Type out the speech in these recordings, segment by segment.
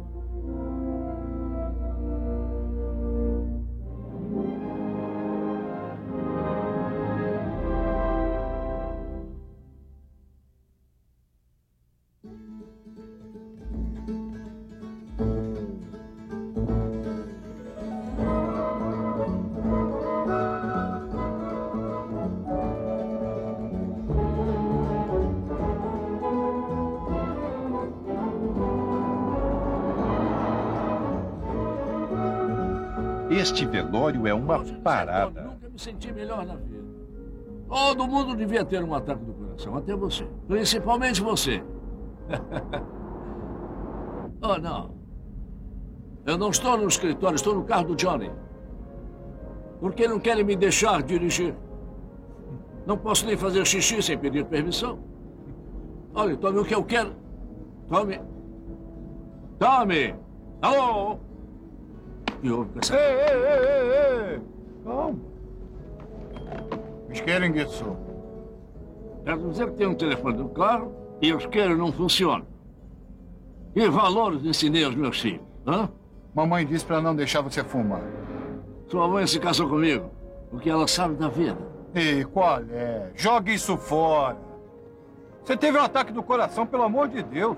Este velório é uma parada. Nunca me senti melhor na vida. Todo mundo devia ter um ataque do coração, até você. Principalmente você. Oh, não. Eu não estou no escritório, estou no carro do Johnny. Por que não querem me deixar dirigir? Não posso nem fazer xixi sem pedir permissão. Olha, tome o que eu quero. Tome. Tome! Alô? Que houve com essa... Ei! Calma. Isqueiro isso. Quero dizer que tem um telefone no carro e o isqueiro não funciona. Que valores ensinei aos meus filhos, hã? Mamãe disse para não deixar você fumar. Sua mãe se casou comigo. O que ela sabe da vida? E qual é? Jogue isso fora. Você teve um ataque do coração, pelo amor de Deus.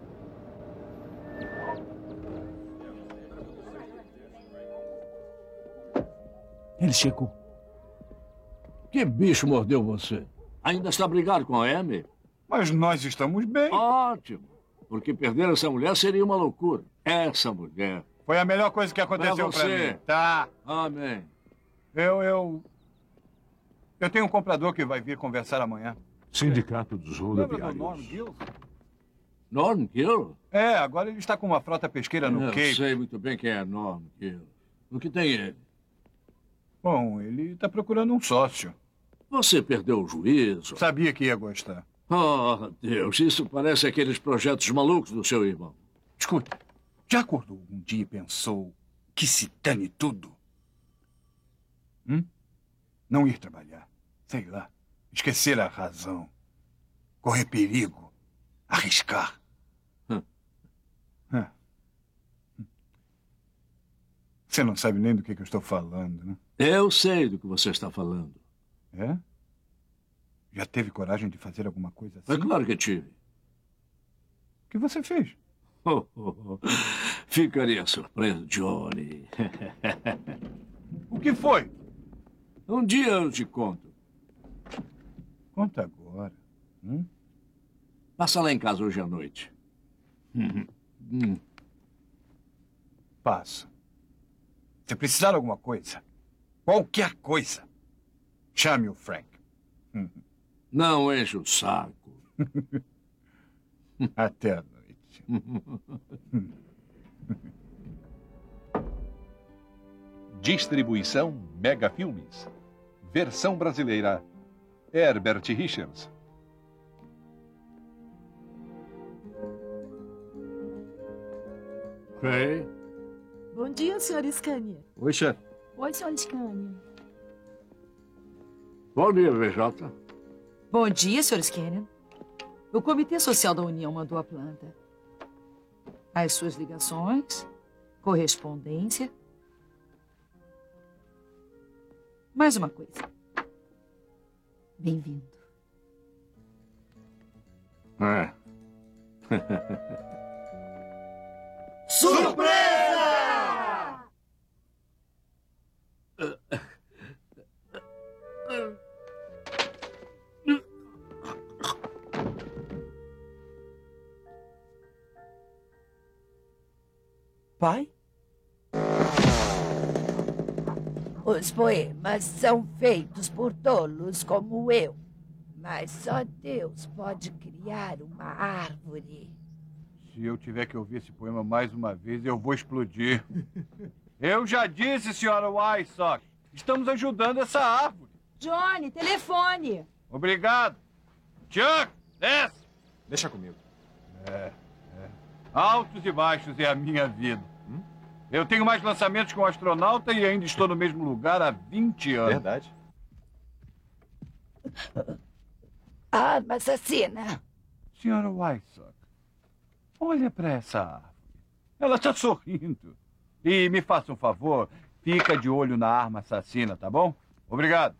Ele chegou. Que bicho mordeu você? Ainda está brigado com a Amy? Mas nós estamos bem. Ótimo. Porque perder essa mulher seria uma loucura. Essa mulher. Foi a melhor coisa que aconteceu para mim. Tá. Amém. Eu tenho um comprador que vai vir conversar amanhã. Sindicato dos rodoviários. Norm Gill? Norm Gill? É, agora ele está com uma frota pesqueira no Cape. Eu sei muito bem quem é Norm Gill. O que tem ele? Bom, ele está procurando um sócio. Você perdeu o juízo. Sabia que ia gostar. Oh, Deus, isso parece aqueles projetos malucos do seu irmão. Escuta, já acordou um dia e pensou que se dane tudo? Não ir trabalhar, sei lá, esquecer a razão, correr perigo, arriscar. Você não sabe nem do que eu estou falando, né? Eu sei do que você está falando. É? Já teve coragem de fazer alguma coisa assim? É claro que tive. O que você fez? Ficaria surpreso, Johnny. O que foi? Um dia eu te conto. Conta agora. Passa lá em casa hoje à noite. Passo. Se precisar de alguma coisa, qualquer coisa, chame o Frank. Não enche o saco. Até a noite. Distribuição Mega Filmes. Versão brasileira Herbert Richards. Ok. Bom dia, Sr. Scania. Oi, chefe. Oi, Sr. Scania. Bom dia, VJ. Bom dia, Sr. Scania. O Comitê Social da União mandou a planta. As suas ligações, correspondência. Mais uma coisa. Bem-vindo. É. Surpresa! Pai? Os poemas são feitos por tolos como eu. Mas só Deus pode criar uma árvore. Se eu tiver que ouvir esse poema mais uma vez, eu vou explodir. Eu já disse, senhora Wysock. Estamos ajudando essa árvore. Johnny, telefone. Obrigado. Chuck, desce. Deixa comigo. Altos e baixos é a minha vida. Eu tenho mais lançamentos que um astronauta e ainda estou no mesmo lugar há 20 anos. Verdade. Arma assassina. Senhora Wysock, olha para essa árvore. Ela está sorrindo. E me faça um favor, fica de olho na arma assassina, tá bom? Obrigado.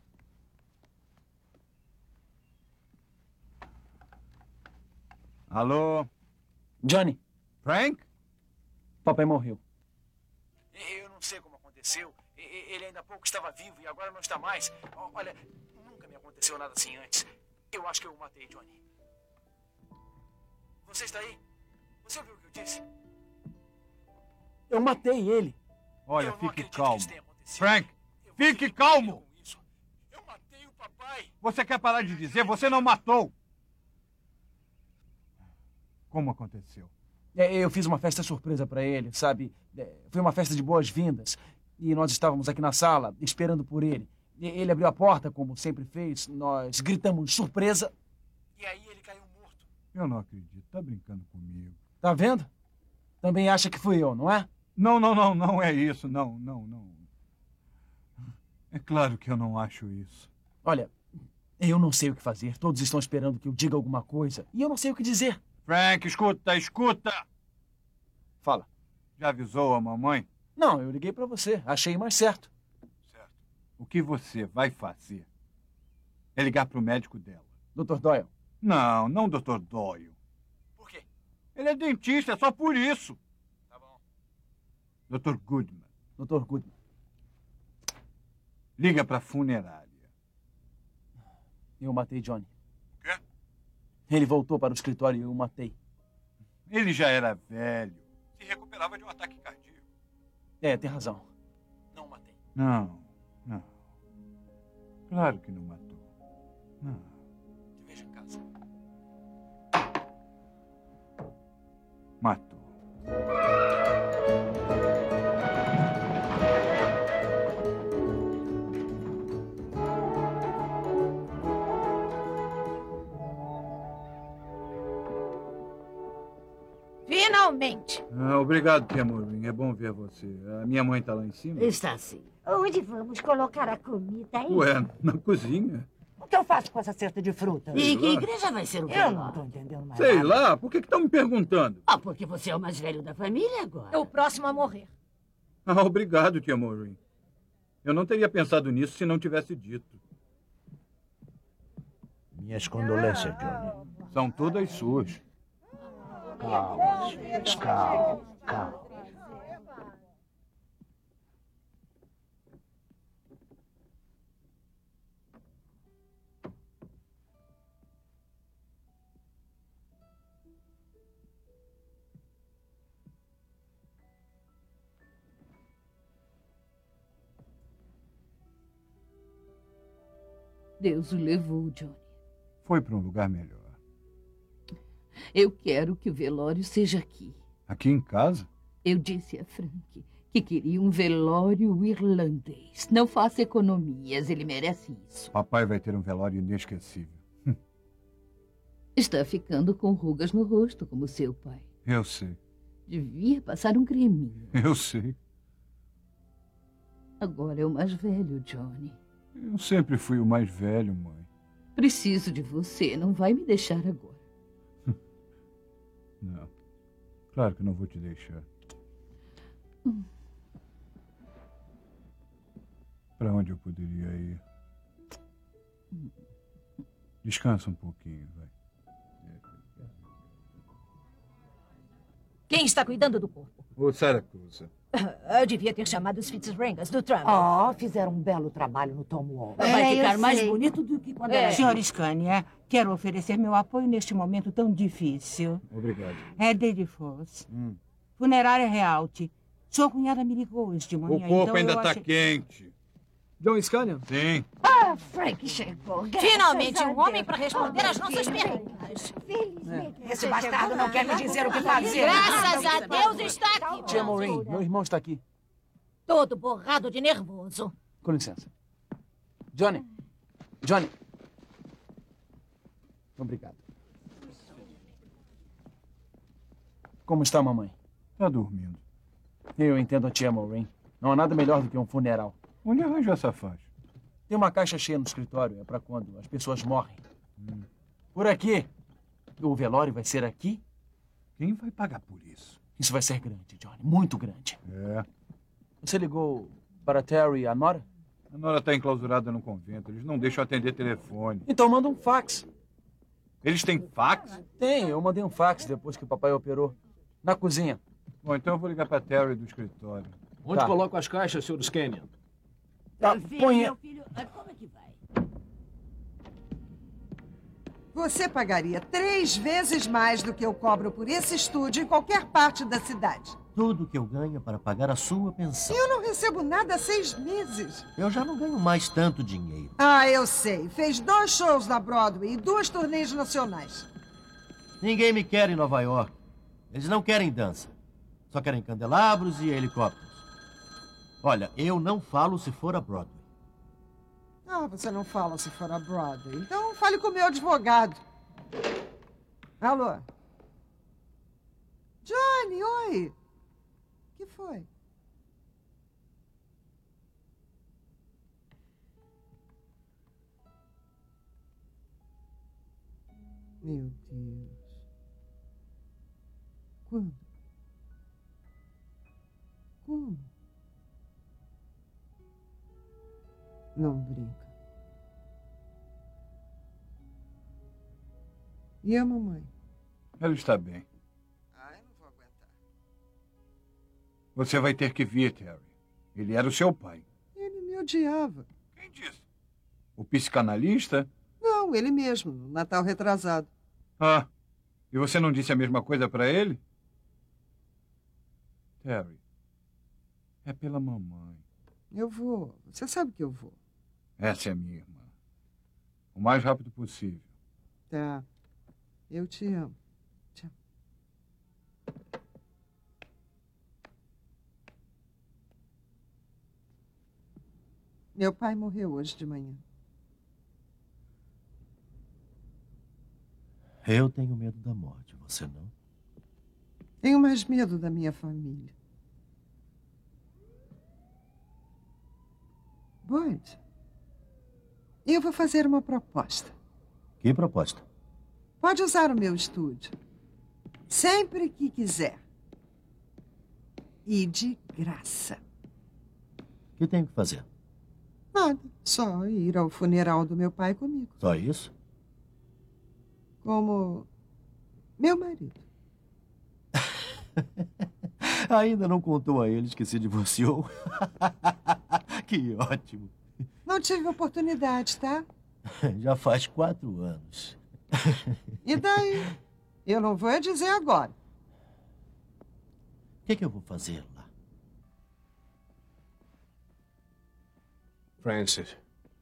Alô? Johnny, Frank? papai morreu. Eu não sei como aconteceu. Ele ainda há pouco estava vivo e agora não está mais. Olha, nunca me aconteceu nada assim antes. Eu acho que eu o matei, Johnny. Você está aí? Você ouviu o que eu disse? Eu matei ele. Olha, Eu não fique acredito que calmo. isso tenha acontecido. Frank, Eu vou fique ter que calmo. morrer com isso. Eu matei o papai. Você quer parar de dizer? Você não matou. Como aconteceu? Eu fiz uma festa surpresa para ele, sabe? Foi uma festa de boas-vindas. E nós estávamos aqui na sala, esperando por ele. Ele abriu a porta, como sempre fez. Nós gritamos surpresa. E aí ele caiu morto. Eu não acredito. Tá brincando comigo. Tá vendo? Também acha que fui eu, não é? Não é isso. Não. É claro que eu não acho isso. Olha, eu não sei o que fazer. Todos estão esperando que eu diga alguma coisa. E eu não sei o que dizer. Frank, escuta! Fala. Já avisou a mamãe? Não, eu liguei para você. Achei mais certo. Certo. O que você vai fazer é ligar pro médico dela. Dr. Doyle. Não, Dr. Doyle. Por quê? Ele é dentista, é só por isso. Tá bom. Dr. Goodman. Dr. Goodman. Liga pra funerária. Eu matei Johnny. O quê? Ele voltou para o escritório e eu o matei. Ele já era velho. Se recuperava de um ataque cardíaco. Tem razão. Não matei. Não. Claro que não matou. Não. Te vejo em casa. Matou. Finalmente! Obrigado, tia Morin. É bom ver você. A minha mãe tá lá em cima? Está sim. Onde vamos colocar a comida aí? Ué, na cozinha. O que eu faço com essa cesta de frutas? E que igreja vai ser o Eu não estou entendendo mais Sei nada. lá, por que estão me perguntando? Ah, porque você é o mais velho da família agora. É o próximo a morrer. Obrigado, tia Morin. Eu não teria pensado nisso se não tivesse dito. Minhas condolências, Johnny. São todas suas. Calma, senhores, calma. Deus o levou, Johnny. Foi para um lugar melhor. Eu quero que o velório seja aqui. Aqui em casa? Eu disse a Frank que queria um velório irlandês. Não faça economias, ele merece isso. Papai vai ter um velório inesquecível. Está ficando com rugas no rosto, como seu pai. Eu sei. Devia passar um creminho. Eu sei. Agora é o mais velho, Johnny. Eu sempre fui o mais velho, mãe. Preciso de você, não vai me deixar agora. Não. Claro que não vou te deixar. Para onde eu poderia ir? Descansa um pouquinho, vai. Quem está cuidando do corpo? Ô, Saracusa. Eu devia ter chamado os Fitzrangas do Trump. Fizeram um belo trabalho no Tom Wall. Vai ficar mais bonito do que quando era... Senhor Scania, quero oferecer meu apoio neste momento tão difícil. Obrigado. É David Foss. Funerária Realty. Sua cunhada me ligou hoje de manhã. O corpo então ainda eu está achei... quente. John Scania? Sim. Frank chegou. Finalmente um homem para responder às nossas perguntas. Esse bastardo não quer me dizer o que fazer. Graças a Deus está aqui. Tia Maureen, meu irmão está aqui. Todo borrado de nervoso. Com licença. Johnny. Johnny. Obrigado. Como está a mamãe? Está dormindo. Eu entendo a tia Maureen. Não há nada melhor do que um funeral. Onde arranjou essa faixa? Tem uma caixa cheia no escritório. É para quando as pessoas morrem. Por aqui. O velório vai ser aqui? Quem vai pagar por isso? Isso vai ser grande, Johnny. Muito grande. É. Você ligou para a Terry e a Nora? A Nora está enclausurada no convento. Eles não deixam atender telefone. Então manda um fax. Eles têm fax? Tem, eu mandei um fax depois que o papai operou. Na cozinha. Bom, então eu vou ligar para a Terry do escritório. Onde coloco as caixas, Sr. Scannion? Põe... Meu filho, como é que vai? Você pagaria 3 vezes mais do que eu cobro por esse estúdio em qualquer parte da cidade. Tudo que eu ganho é para pagar a sua pensão. Eu não recebo nada há 6 meses. Eu já não ganho mais tanto dinheiro. Ah, eu sei. Fez 2 shows na Broadway e 2 turnês nacionais. Ninguém me quer em Nova York. Eles não querem dança. Só querem candelabros e helicópteros. Olha, eu não falo se for a Broadway. Ah, você não fala se for a Broadway. Então fale com o meu advogado. Alô? Johnny, oi. O que foi? Meu Deus. Quando? Como? Não brinca. E a mamãe? Ela está bem. Ai, não vou aguentar. Você vai ter que vir, Terry. Ele era o seu pai. Ele me odiava. Quem disse? O psicanalista? Não, ele mesmo, no Natal retrasado. Ah, e você não disse a mesma coisa para ele? Terry, é pela mamãe. Eu vou. Você sabe que eu vou. Essa é a minha irmã. O mais rápido possível. Tá. Eu te amo. Te amo. Meu pai morreu hoje de manhã. Eu tenho medo da morte, você não? Tenho mais medo da minha família. Boyd, eu vou fazer uma proposta. Que proposta? Pode usar o meu estúdio. Sempre que quiser. E de graça. O que tenho que fazer? Nada. Só ir ao funeral do meu pai comigo. Só isso? Como meu marido. Ainda não contou a eles que se divorciou? Que ótimo. Não tive oportunidade, tá? Já faz 4 anos. E daí? Eu não vou dizer agora. O que eu vou fazer lá? Francis.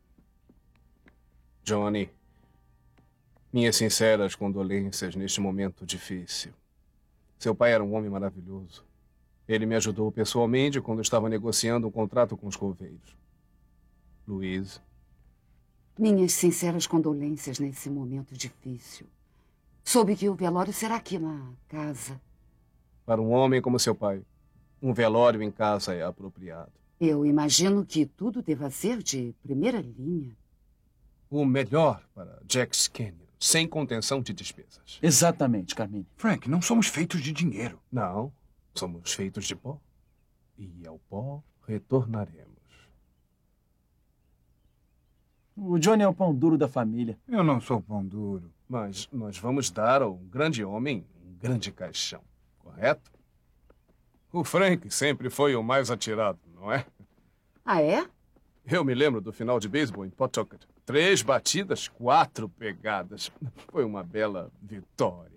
Johnny. Minhas sinceras condolências neste momento difícil. Seu pai era um homem maravilhoso. Ele me ajudou pessoalmente quando estava negociando um contrato com os Coveiros. Louise. Minhas sinceras condolências nesse momento difícil. Soube que o velório será aqui na casa. Para um homem como seu pai, um velório em casa é apropriado. Eu imagino que tudo deva ser de primeira linha. O melhor para Jack Scannion, sem contenção de despesas. Exatamente, Carmine. Frank, não somos feitos de dinheiro. Não, somos feitos de pó. E ao pó retornaremos. O Johnny é o pão duro da família. Eu não sou pão duro. Mas nós vamos dar ao grande homem um grande caixão, correto? O Frank sempre foi o mais atirado, não é? Ah, é? Eu me lembro do final de beisebol em Pawtucket. 3 batidas, 4 pegadas. Foi uma bela vitória.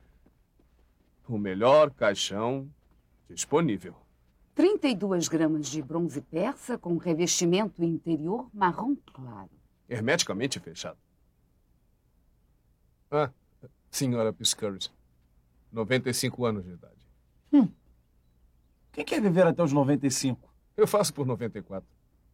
O melhor caixão disponível. 32 gramas de bronze persa com revestimento interior marrom claro. Hermeticamente fechado. Ah, senhora Piscaris. 95 anos de idade. Quem quer viver até os 95? Eu faço por 94.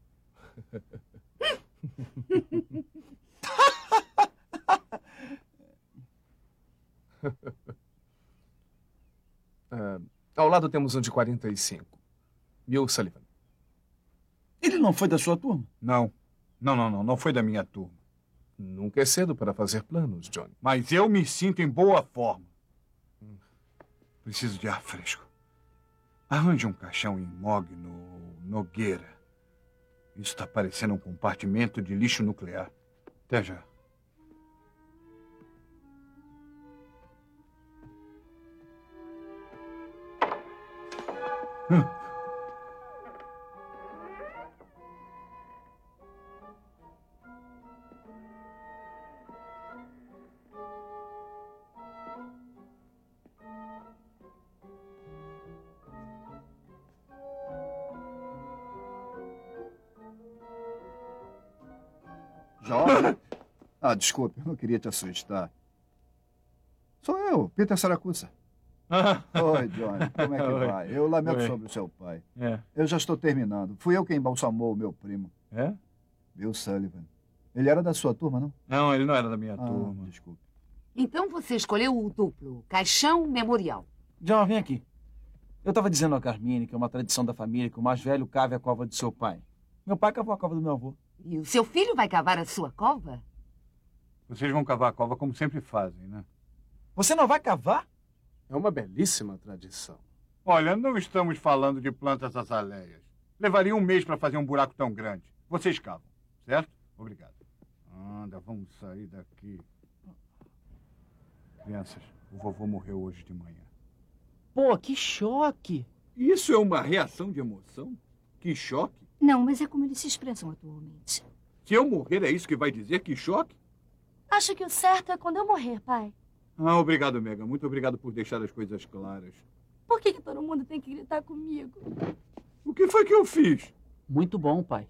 Ao lado temos um de 45. Bill Sullivan. Ele não foi da sua turma? Não. Não foi da minha turma. Nunca é cedo para fazer planos, Johnny. Mas eu me sinto em boa forma. Preciso de ar fresco. Arranje um caixão em Mog no Nogueira. Isso está parecendo um compartimento de lixo nuclear. Até já. Jorge? Ah, desculpe, eu não queria te assustar. Sou eu, Peter Saracusa. Oi, Johnny, como é que Oi. vai? Eu lamento Oi. sobre o seu pai. É. Eu já estou terminando. Fui eu quem embalsamou o meu primo. É? Bill Sullivan. Ele era da sua turma, não? Não, ele não era da minha turma. Desculpe. Então você escolheu o duplo, caixão memorial. John, vem aqui. Eu estava dizendo a Carmine que é uma tradição da família que o mais velho cave a cova de seu pai. Meu pai cavou a cova do meu avô. E o seu filho vai cavar a sua cova? Vocês vão cavar a cova como sempre fazem, né? Você não vai cavar? É uma belíssima tradição. Olha, não estamos falando de plantas azaleias. Levaria um mês para fazer um buraco tão grande. Vocês cavam, certo? Obrigado. Anda, vamos sair daqui. Crianças, o vovô morreu hoje de manhã. Pô, que choque! Isso é uma reação de emoção? Que choque? Não, mas é como eles se expressam atualmente. Se eu morrer, é isso que vai dizer? Que choque? Acho que o certo é quando eu morrer, pai. Ah, obrigado, Mega. Muito obrigado por deixar as coisas claras. Por que todo mundo tem que gritar comigo? O que foi que eu fiz? Muito bom, pai.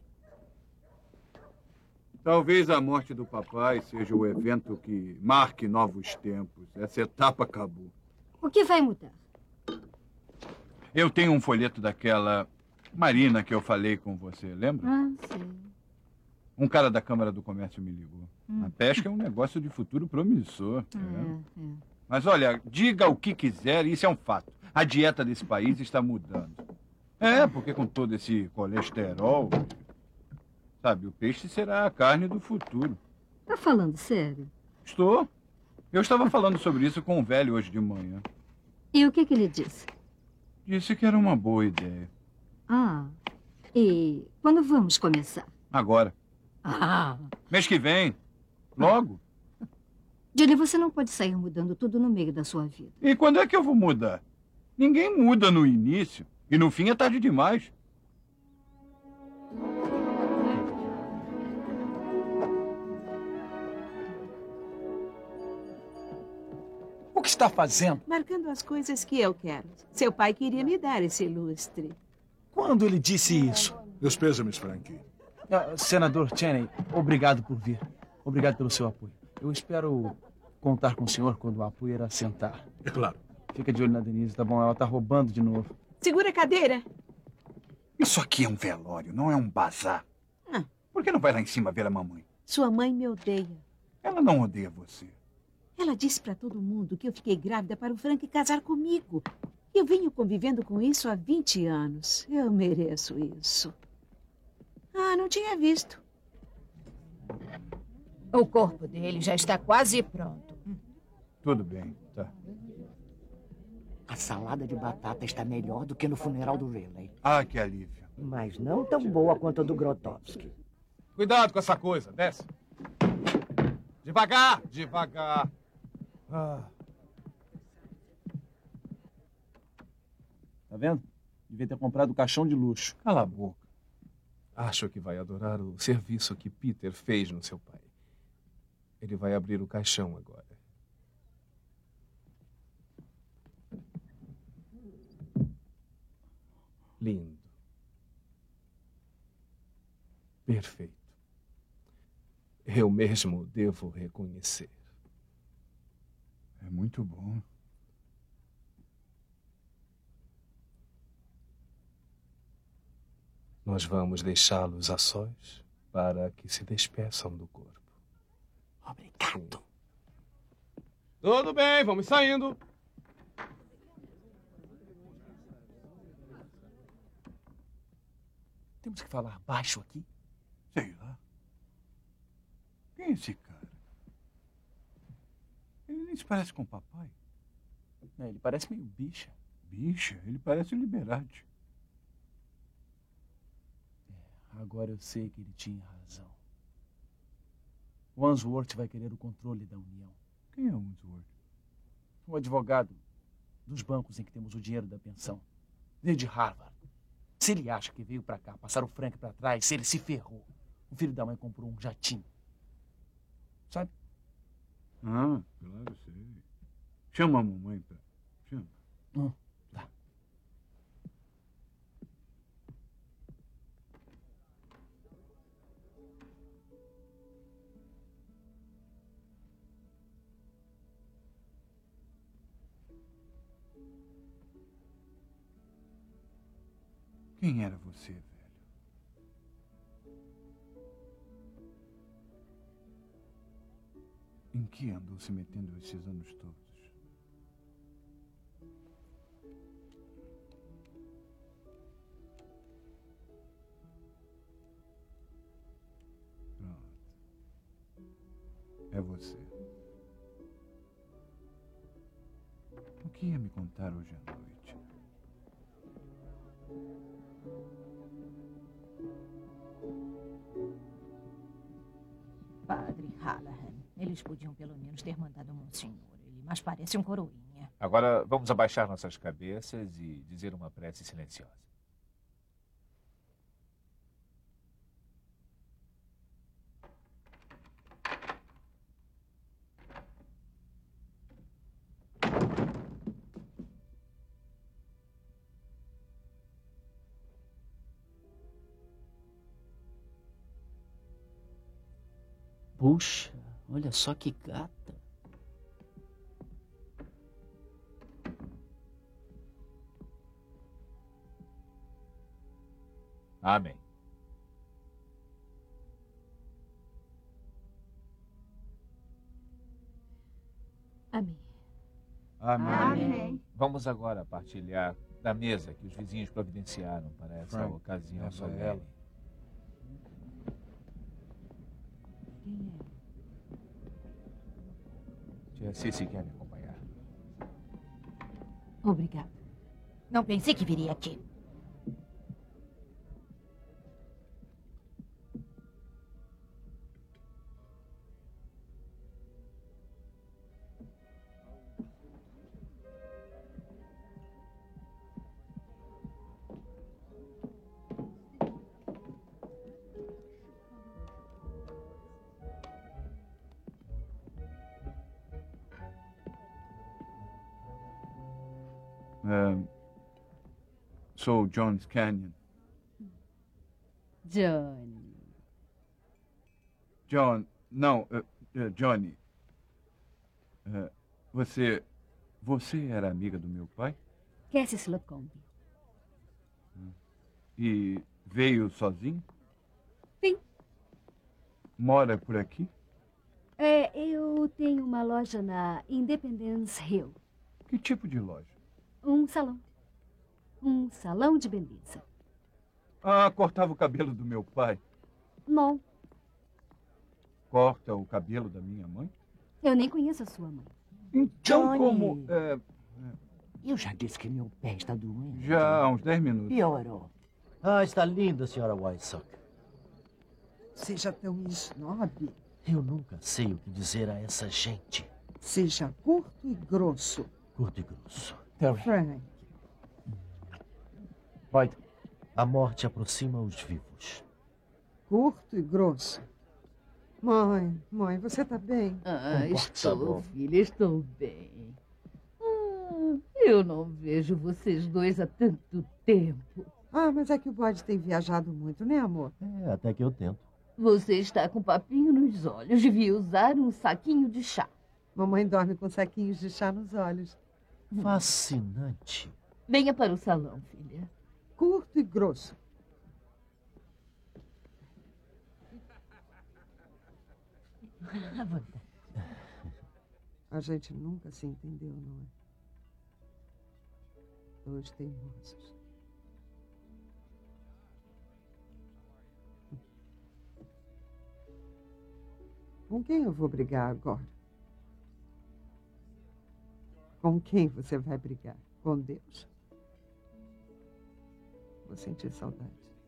Talvez a morte do papai seja o evento que marque novos tempos. Essa etapa acabou. O que vai mudar? Eu tenho um folheto daquela Marina que eu falei com você, lembra? Ah, sei. Um cara da Câmara do Comércio me ligou. A pesca é um negócio de futuro promissor. Mas olha, diga o que quiser, isso é um fato. A dieta desse país está mudando. É, porque com todo esse colesterol, sabe, o peixe será a carne do futuro. Tá falando sério? Estou. Eu estava falando sobre isso com o velho hoje de manhã. E o que ele disse? Disse que era uma boa ideia. Ah, e quando vamos começar? Agora. Ah, Mês que vem. Logo. Johnny, você não pode sair mudando tudo no meio da sua vida. E quando é que eu vou mudar? Ninguém muda no início. E no fim é tarde demais. O que está fazendo? Marcando as coisas que eu quero. Seu pai queria me dar esse lustre. Quando ele disse isso? Meus pêsames, Frank. Senador Cheney, obrigado por vir. Obrigado pelo seu apoio. Eu espero contar com o senhor quando a poeira assentar. É claro. Fica de olho na Denise, tá bom? Ela tá roubando de novo. Segura a cadeira. Isso aqui é um velório, não é um bazar. Por que não vai lá em cima ver a mamãe? Sua mãe me odeia. Ela não odeia você. Ela disse pra todo mundo que eu fiquei grávida para o Frank casar comigo. Eu venho convivendo com isso há 20 anos. Eu mereço isso. Ah, não tinha visto. O corpo dele já está quase pronto. Tudo bem, tá. A salada de batata está melhor do que no funeral do Riley. Ah, que alívio. Mas não tão boa quanto a do Grotowski. Cuidado com essa coisa, desce. Devagar, devagar. Tá vendo? Devia ter comprado o caixão de luxo. Cala a boca. Acho que vai adorar o serviço que Peter fez no seu pai. Ele vai abrir o caixão agora. Lindo. Perfeito. Eu mesmo devo reconhecer. É muito bom. Nós vamos deixá-los a sós para que se despeçam do corpo. Obrigado. Tudo bem, vamos saindo. Temos que falar baixo aqui? Sei lá. Quem é esse cara? Ele nem se parece com o papai. Ele parece meio bicha. Bicha? Ele parece um Liberati. Agora eu sei que ele tinha razão. O Unsworth vai querer o controle da União. Quem é o Unsworth? O advogado dos bancos em que temos o dinheiro da pensão. Veio de Harvard. Se ele acha que veio pra cá passar o Frank pra trás, ele se ferrou. O filho da mãe comprou um jatinho. Sabe? Ah, claro, sei. Chama a mamãe pra... Chama. Tá. Quem era você, velho? Em que andou se metendo esses anos todos? Pronto. É você. O que ia me contar hoje à noite? Padre Hallahan, eles podiam pelo menos ter mandado um monsenhor. Ele mais parece um coroinha. Agora vamos abaixar nossas cabeças e dizer uma prece silenciosa. Puxa, olha só que gata. Amém. Amém. Amém. Vamos agora partilhar da mesa que os vizinhos providenciaram para essa Frank, ocasião leva solene. ela. Tia Cici quer me acompanhar. Obrigada. Não pensei que viria aqui. Sou John Canyon. Johnny. John, não, Johnny. Você era amiga do meu pai? Cassie Slocumb. E veio sozinho? Sim. Mora por aqui? Eu tenho uma loja na Independence Hill. Que tipo de loja? Um salão. Um salão de beleza. Ah, cortava o cabelo do meu pai. Não, Corta o cabelo da minha mãe? eu nem conheço a sua mãe. Então, Johnny. como... Eu já disse que meu pé está doendo. Já há uns 10 minutos. Piorou. Ah, está linda, senhora Wysock. Seja tão snob. Eu nunca sei o que dizer a essa gente. Seja curto e grosso. Curto e grosso. Frank. Boyd. A morte aproxima os vivos. Curto e grosso. Mãe, você tá bem? Estou, filha, estou bem. Eu não vejo vocês dois há tanto tempo. Ah, mas é que o Boyd tem viajado muito, né, amor? Até que eu tento. Você está com papinho nos olhos. Devia usar um saquinho de chá. Mamãe dorme com saquinhos de chá nos olhos. Fascinante. Venha para o salão, filha. Curto e grosso. A gente nunca se entendeu, não é? Dois teimosos. Com quem eu vou brigar agora? Com quem você vai brigar? Com Deus? Vou sentir saudade.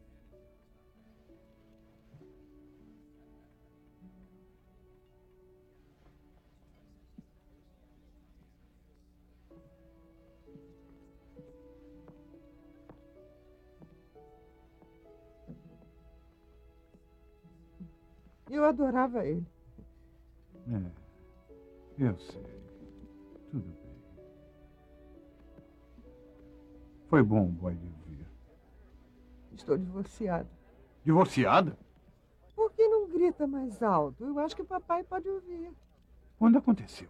Eu adorava ele. Eu sei. Tudo bem. Foi bom, boy, lhe ouvir. Estou divorciada. Divorciada? Por que não grita mais alto? Eu acho que o papai pode ouvir. Quando aconteceu?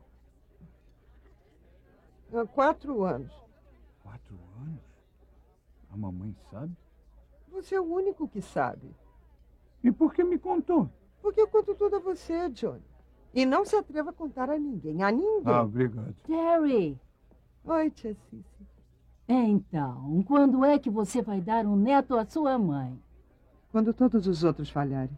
Há 4 anos. 4 anos? A mamãe sabe? Você é o único que sabe. E por que me contou? Porque eu conto tudo a você, Johnny. E não se atreva a contar a ninguém. A ninguém. Ah, obrigado. Terry. Oi, tia Cici. Então, quando é que você vai dar um neto à sua mãe? Quando todos os outros falharem.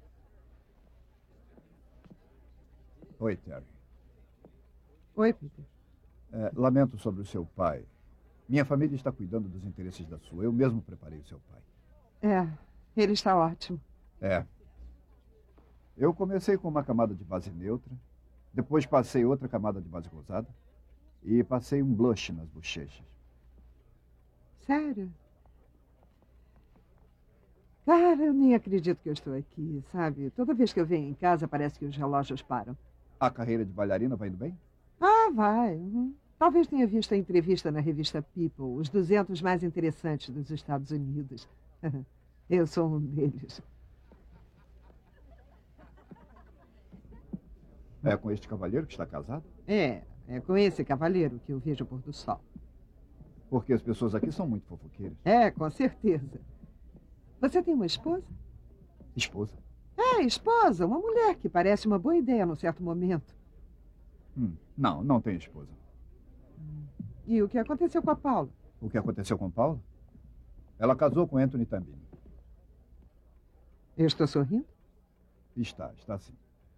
Oi, Terry. Oi, Peter. Lamento sobre o seu pai. Minha família está cuidando dos interesses da sua. Eu mesmo preparei o seu pai. Ele está ótimo. Eu comecei com uma camada de base neutra, depois passei outra camada de base rosada e passei um blush nas bochechas. Sério? Cara, eu nem acredito que eu estou aqui, sabe? Toda vez que eu venho em casa, parece que os relógios param. A carreira de bailarina vai indo bem? Ah, vai. Talvez tenha visto a entrevista na revista People, os 200 mais interessantes dos Estados Unidos. Eu sou um deles. É com este cavalheiro que está casado? É com esse cavaleiro que eu vejo o pôr do sol. Porque as pessoas aqui são muito fofoqueiras. Com certeza. Você tem uma esposa? Esposa? Esposa. Uma mulher que parece uma boa ideia num certo momento. Não tenho esposa. E o que aconteceu com a Paula? O que aconteceu com Paula? Ela casou com Anthony Tambini. Eu estou sorrindo? Está sim.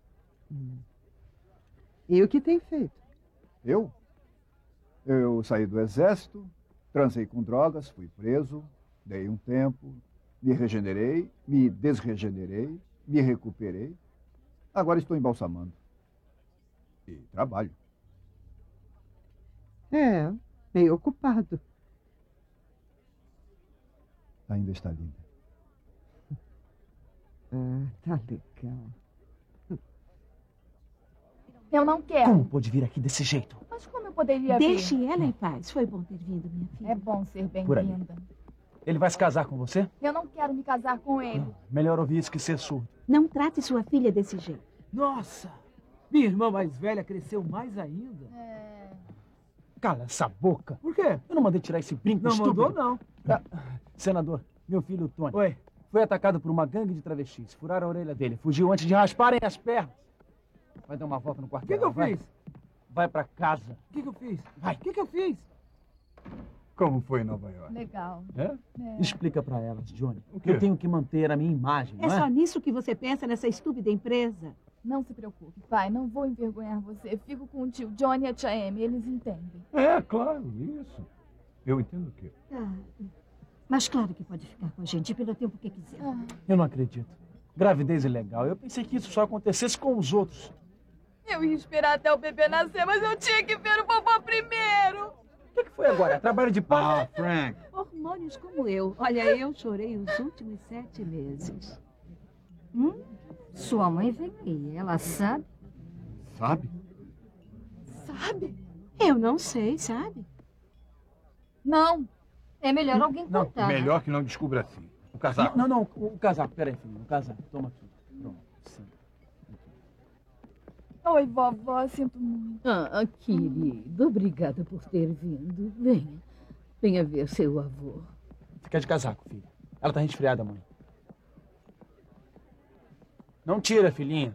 E o que tem feito? Eu? Eu saí do exército, transei com drogas, fui preso, dei um tempo, me regenerei, me desregenerei, me recuperei. Agora estou embalsamando. E trabalho. Meio ocupado. Ainda está linda. Tá legal. Eu não quero. Como pôde vir aqui desse jeito? Mas como eu poderia Deixe vir? ela em paz. Foi bom ter vindo, minha filha. É bom ser Por aí. bem-vinda. Ele vai se casar com você? Eu não quero me casar com ele. Melhor ouvir isso que ser surdo. Não trate sua filha desse jeito. Nossa! Minha irmã mais velha cresceu mais ainda. Cala essa boca. Por quê? Eu não mandei tirar esse brinco estúpido. Não mandou, não. Senador, meu filho Tony. Oi. Foi atacado por uma gangue de travestis. Furaram a orelha dele. Fugiu antes de rasparem as pernas. Vai dar uma volta no quartel. O que eu fiz? Vai pra casa. O que eu fiz? Vai. O que eu fiz? Como foi em Nova York? Legal. Explica pra elas, Johnny. O quê? Eu tenho que manter a minha imagem, É não é? só nisso que você pensa nessa estúpida empresa. Não se preocupe, pai. Não vou envergonhar você. Fico com o tio Johnny e a tia Amy. Eles entendem. Claro, isso. Eu entendo o quê? Mas claro que pode ficar com a gente pelo tempo que quiser. Eu não acredito. Gravidez ilegal. Eu pensei que isso só acontecesse com os outros. Eu ia esperar até o bebê nascer, mas eu tinha que ver o vovô primeiro. O que foi agora? Trabalho de pai? Frank. Hormônios como eu. Olha, eu chorei os últimos 7 meses. Sua mãe vem aqui. Ela sabe? Sabe? Sabe? Eu não sei, sabe? Não. É melhor alguém contar. Melhor que não descubra assim. O casaco. Não. O casaco. Peraí, filho. O casaco. Toma aqui. Pronto. Sim. Oi, vovó. Sinto muito. Querido. Obrigada por ter vindo. Venha. Venha ver seu avô. Fica de casaco, filha. Ela tá resfriada, mãe. Não tira, filhinha.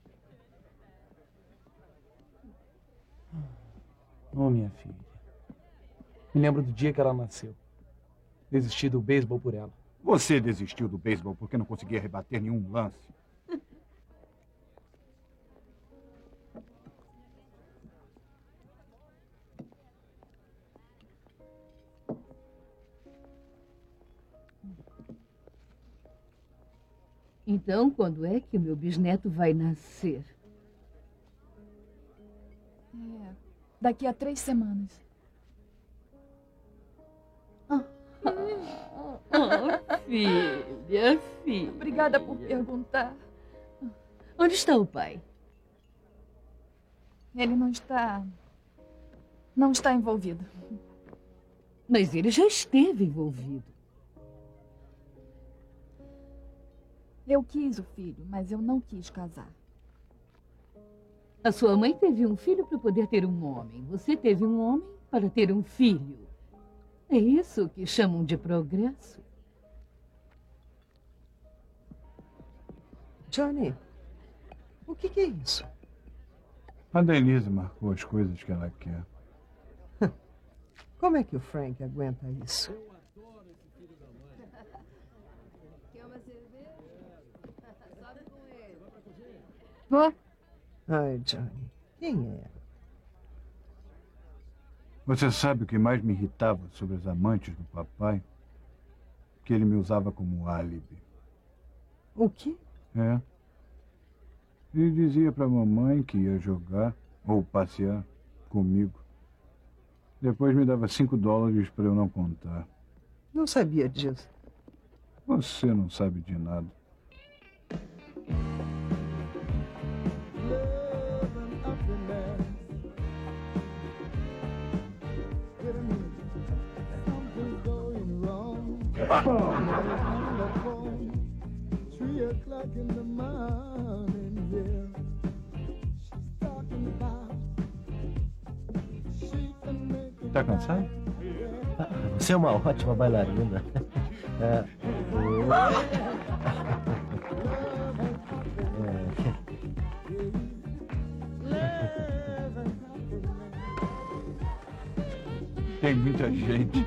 Minha filha. Me lembro do dia que ela nasceu. Desisti do beisebol por ela. Você desistiu do beisebol porque não conseguia rebater nenhum lance. Então, quando é que o meu bisneto vai nascer? Daqui a 3 semanas. Filha. Obrigada por perguntar. Onde está o pai? Ele não está envolvido. Mas ele já esteve envolvido. Eu quis o filho, mas eu não quis casar. A sua mãe teve um filho para poder ter um homem. Você teve um homem para ter um filho. É isso que chamam de progresso. Johnny, o que é isso? A Denise marcou as coisas que ela quer. Como é que o Frank aguenta isso? Quer uma cerveja? Sobe com ele. Ai, Johnny, quem é? Você sabe o que mais me irritava sobre os amantes do papai? Que ele me usava como álibi. O quê? É. Ele dizia pra mamãe que ia jogar ou passear comigo. Depois me dava $5 para eu não contar. Não sabia disso. Você não sabe de nada. Tá cansado? Você é uma ótima bailarina. Tem muita gente.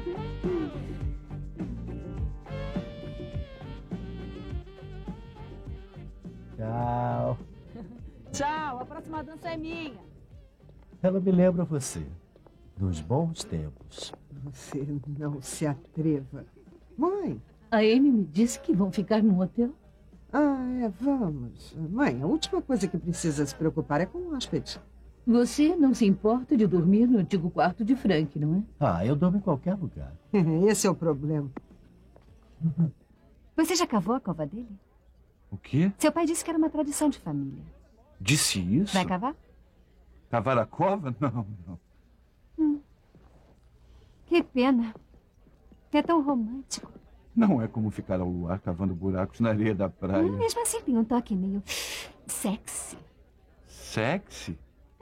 Tchau. Tchau, a próxima dança é minha. Ela me lembra você, dos bons tempos. Você não se atreva. Mãe! A Amy me disse que vão ficar no hotel. Vamos. Mãe, a última coisa que precisa se preocupar é com o hóspede. Você não se importa de dormir no antigo quarto de Frank, não é? Eu durmo em qualquer lugar. Esse é o problema. Você já cavou a cova dele? O quê? Seu pai disse que era uma tradição de família. Disse isso? Vai cavar? Cavar a cova? Não. Que pena. É tão romântico. Não é como ficar ao luar cavando buracos na areia da praia. Mesmo assim tem um toque meio sexy. Sexy?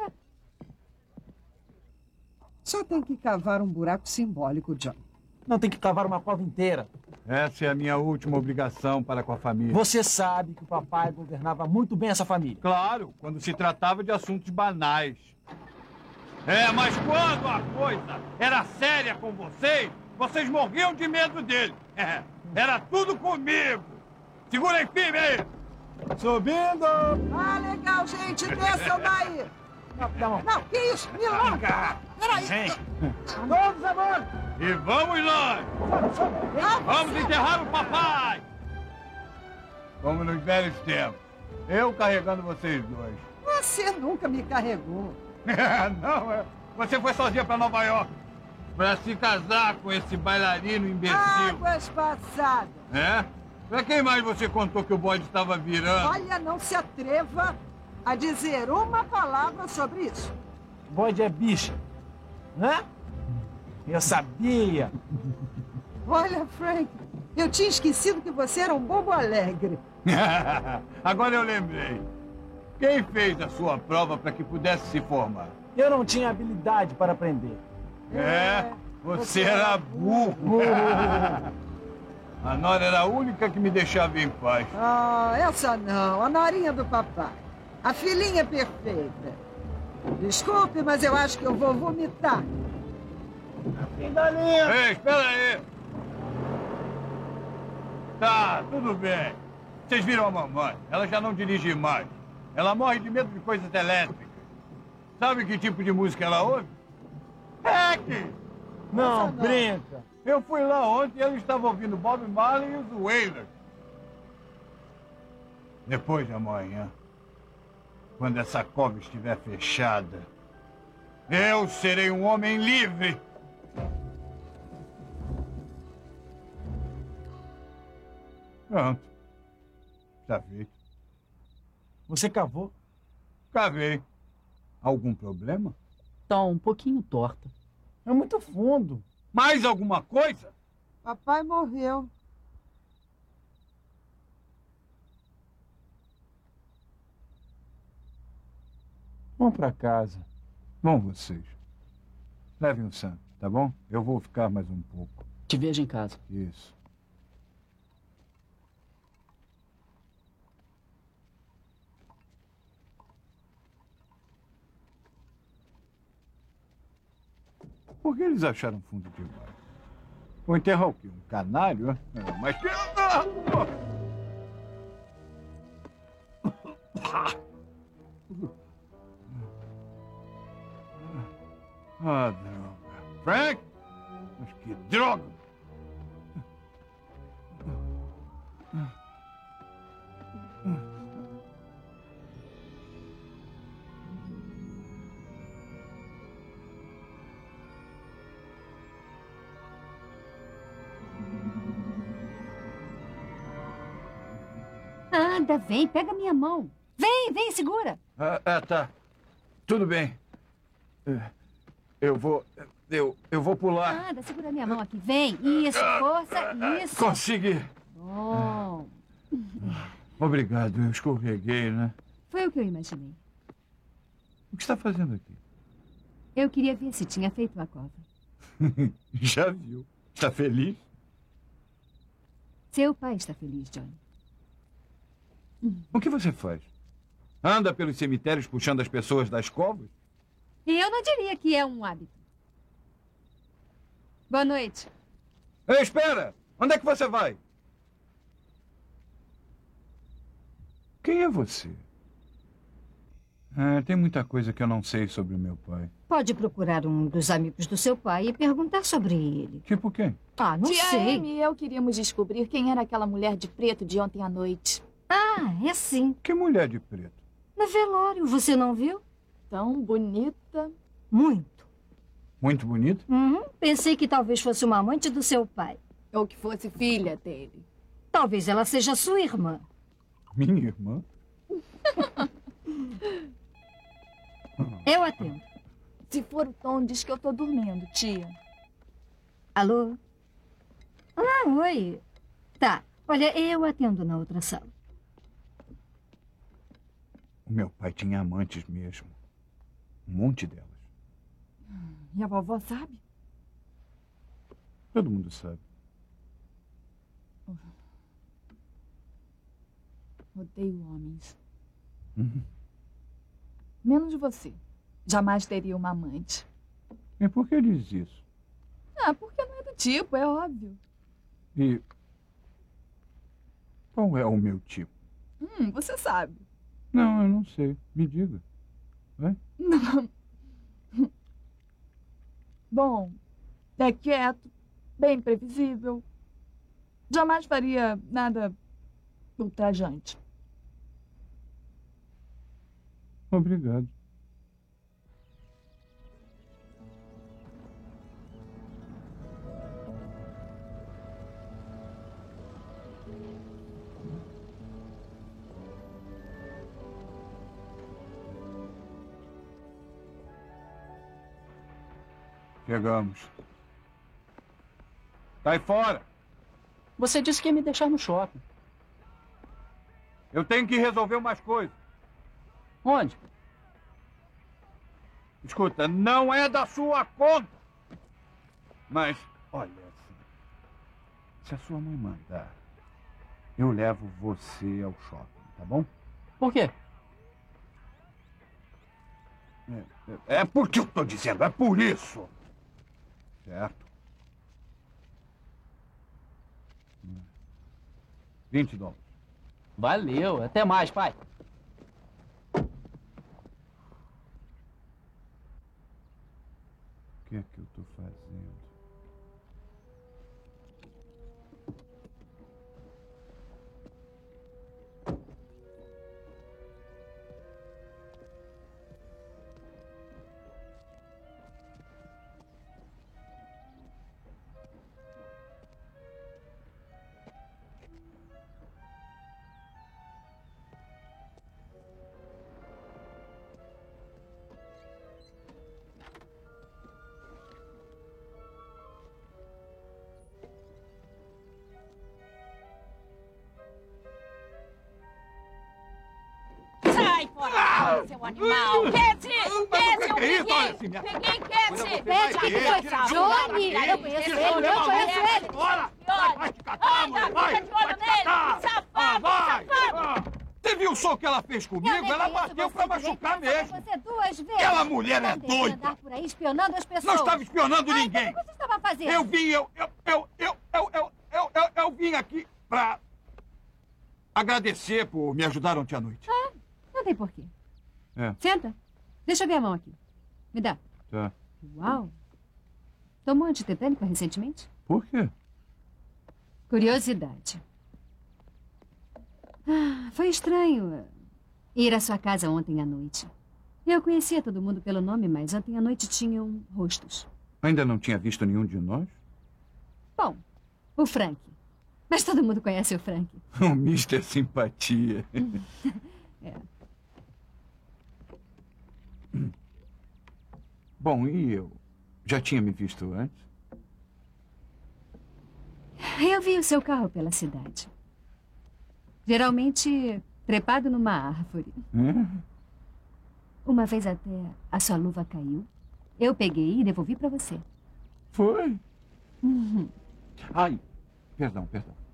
Só tem que cavar um buraco simbólico, John. Não tem que cavar uma cova inteira. Essa é a minha última obrigação para com a família. Você sabe que o papai governava muito bem essa família. Claro, quando se tratava de assuntos banais. Mas quando a coisa era séria com vocês, vocês morriam de medo dele. Era tudo comigo. Segurem firme aí. Subindo. Legal, gente. Desçam daí. Não, que isso? Me larga. Peraí. Todos a bordo. E vamos lá. Vamos enterrar o papai. Como nos velhos tempos. Eu carregando vocês dois. Você nunca me carregou. Não, você foi sozinha para Nova York. Para se casar com esse bailarino imbecil. Águas passadas. Pra quem mais você contou que o bode estava virando? Olha, não se atreva a dizer uma palavra sobre isso. Bode é bicha. Eu sabia. Olha, Frank, eu tinha esquecido que você era um bobo alegre. Agora eu lembrei. Quem fez a sua prova para que pudesse se formar? Eu não tinha habilidade para aprender. Você era burro. A Nora era a única que me deixava em paz. Essa não, a Norinha do papai. A filhinha perfeita. Desculpe, mas eu acho que eu vou vomitar. Ei, espera aí. Tá, tudo bem. Vocês viram a mamãe? Ela já não dirige mais. Ela morre de medo de coisas elétricas. Sabe que tipo de música ela ouve? Heck! Não, brinca. Eu fui lá ontem e ela estava ouvindo Bob Marley e os Wailers. Depois de amanhã, quando essa cova estiver fechada, eu serei um homem livre. Pronto. Está feito. Você cavou? Cavei. Algum problema? Tá um pouquinho torta. É muito fundo. Mais alguma coisa? Papai morreu. Vamos pra casa. Vão vocês. Levem o Sam, tá bom? Eu vou ficar mais um pouco. Te vejo em casa. Isso. Por que eles acharam fundo demais? Vou enterrar o quê? Um canário? Mas... Ah, droga. Frank? Mas que droga! Anda, vem, pega minha mão. Vem, segura. Tá. Tudo bem. Eu vou pular. Anda, segura minha mão aqui. Vem. Isso, força, isso. Consegui. Bom. Obrigado, eu escorreguei, né? Foi o que eu imaginei. O que está fazendo aqui? Eu queria ver se tinha feito a cova. Já viu. Está feliz? Seu pai está feliz, Johnny. O que você faz? Anda pelos cemitérios puxando as pessoas das covas? E eu não diria que é um hábito. Boa noite. Ei, espera! Onde é que você vai? Quem é você? Tem muita coisa que eu não sei sobre o meu pai. Pode procurar um dos amigos do seu pai e perguntar sobre ele. Tipo quem? Ah, não Tia sei. Amy e eu queríamos descobrir quem era aquela mulher de preto de ontem à noite. Ah, é sim. Que mulher de preto? No velório, você não viu? Tão bonita. Muito. Muito bonita? Pensei que talvez fosse uma amante do seu pai. Ou que fosse filha dele. Talvez ela seja sua irmã. Minha irmã? Eu atendo. Se for o Tom, diz que eu tô dormindo, tia. Alô? Ah, oi. Tá. Olha, eu atendo na outra sala. O meu pai tinha amantes mesmo. Um monte delas. E a vovó sabe? Todo mundo sabe. Odeio homens. Menos você. Jamais teria uma amante. E por que diz isso? Porque não é do tipo, é óbvio. E qual é o meu tipo? Você sabe. Não, eu não sei. Me diga. Vai? Não. Bom, é quieto, bem previsível. Jamais faria nada ultrajante. Obrigado. Chegamos. Sai fora! Você disse que ia me deixar no shopping. Eu tenho que resolver umas coisas. Onde? Escuta, não é da sua conta. Mas, olha, se a sua mãe mandar, eu levo você ao shopping, tá bom? Por quê? É porque eu tô dizendo, é por isso. Certo? $20. Valeu. Até mais, pai. O que é que eu tô fazendo? seu animal! Cassie! Cassie, eu Que isso? Olha peguei! assim, minha... Peguei, Cassie! Johnny! Eu conheço ele, eu conheço ele! Bora! Vai te catar, mulher! Vai! Fica de olho nele! Safado! Safado! Você viu o som que ela fez comigo? Ela bateu pra machucar mesmo. Você 2 vezes. Aquela mulher é Não devia doida. andar por aí espionando as pessoas. Não estava espionando ninguém. O que você estava fazendo? Eu vim aqui pra agradecer por me ajudar ontem à noite. Ah, não tem porquê. É. Senta. Deixa eu ver a mão aqui. Me dá. Tá. Uau. Tomou antitetânica recentemente? Por quê? Curiosidade. Ah, foi estranho ir à sua casa ontem à noite. Eu conhecia todo mundo pelo nome, mas ontem à noite tinham rostos. Ainda não tinha visto nenhum de nós? Bom, o Frank. Mas todo mundo conhece o Frank. O Mr. Simpatia. É. Bom, e eu? Já tinha me visto antes? Eu vi o seu carro pela cidade. Geralmente trepado numa árvore. Uma vez até a sua luva caiu. Eu peguei e devolvi para você. Foi? Uhum. Ai, perdão.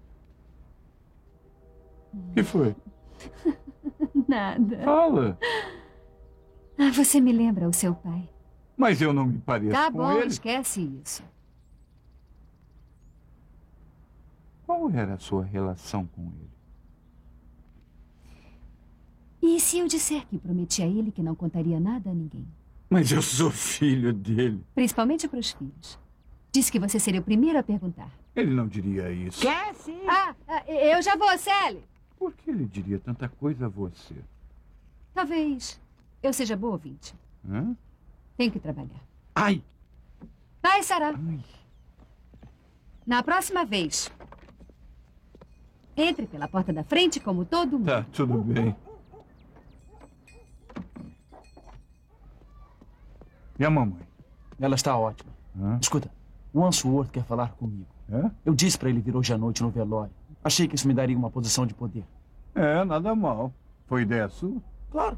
O que foi? Nada. Fala. Ah, você me lembra o seu pai. Mas eu não me pareço Tá com bom, ele. esquece isso. Qual era a sua relação com ele? E se eu disser que prometi a ele que não contaria nada a ninguém? Mas eu sou filho dele. Principalmente para os filhos. Disse que você seria o primeiro a perguntar. Ele não diria isso. Quer sim? Eu já vou, Sally. Por que ele diria tanta coisa a você? Talvez eu seja boa ouvinte. Hã? Tenho que trabalhar. Ai! Vai, Sarah. Na próxima vez, entre pela porta da frente como todo mundo. Tá, tudo bem. E a mamãe? Ela está ótima. Escuta, o Answorth quer falar comigo. Eu disse para ele vir hoje à noite no velório. Achei que isso me daria uma posição de poder. É, nada mal. Foi ideia sua? Claro.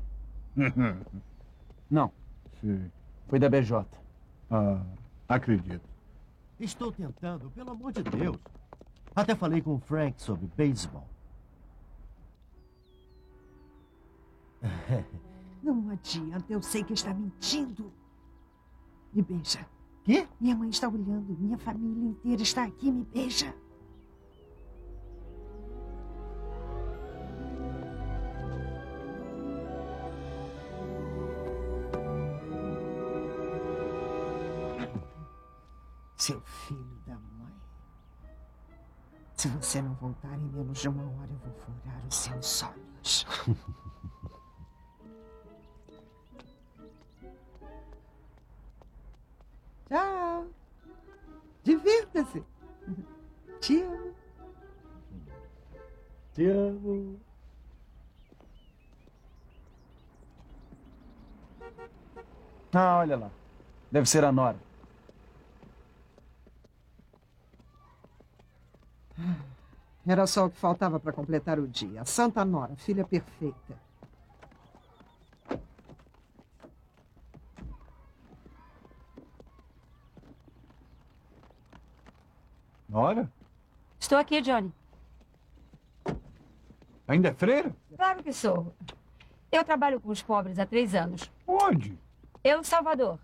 Não. Sim. Foi da BJ. Ah, acredito. Estou tentando, pelo amor de Deus. Até falei com o Frank sobre beisebol. Não adianta, eu sei que está mentindo. Me beija. Quê? Minha mãe está olhando, minha família inteira está aqui, me beija. Seu filho da mãe. Se você não voltar em menos de 1 hora, eu vou furar os seus sonhos. Tchau. Divirta-se. Te amo. Te amo. Ah, olha lá. Deve ser a Nora. Era só o que faltava para completar o dia. A Santa Nora, filha perfeita. Nora? Estou aqui, Johnny. Ainda é freira? Claro que sou. Eu trabalho com os pobres há 3 anos. Onde? Eu, Salvador.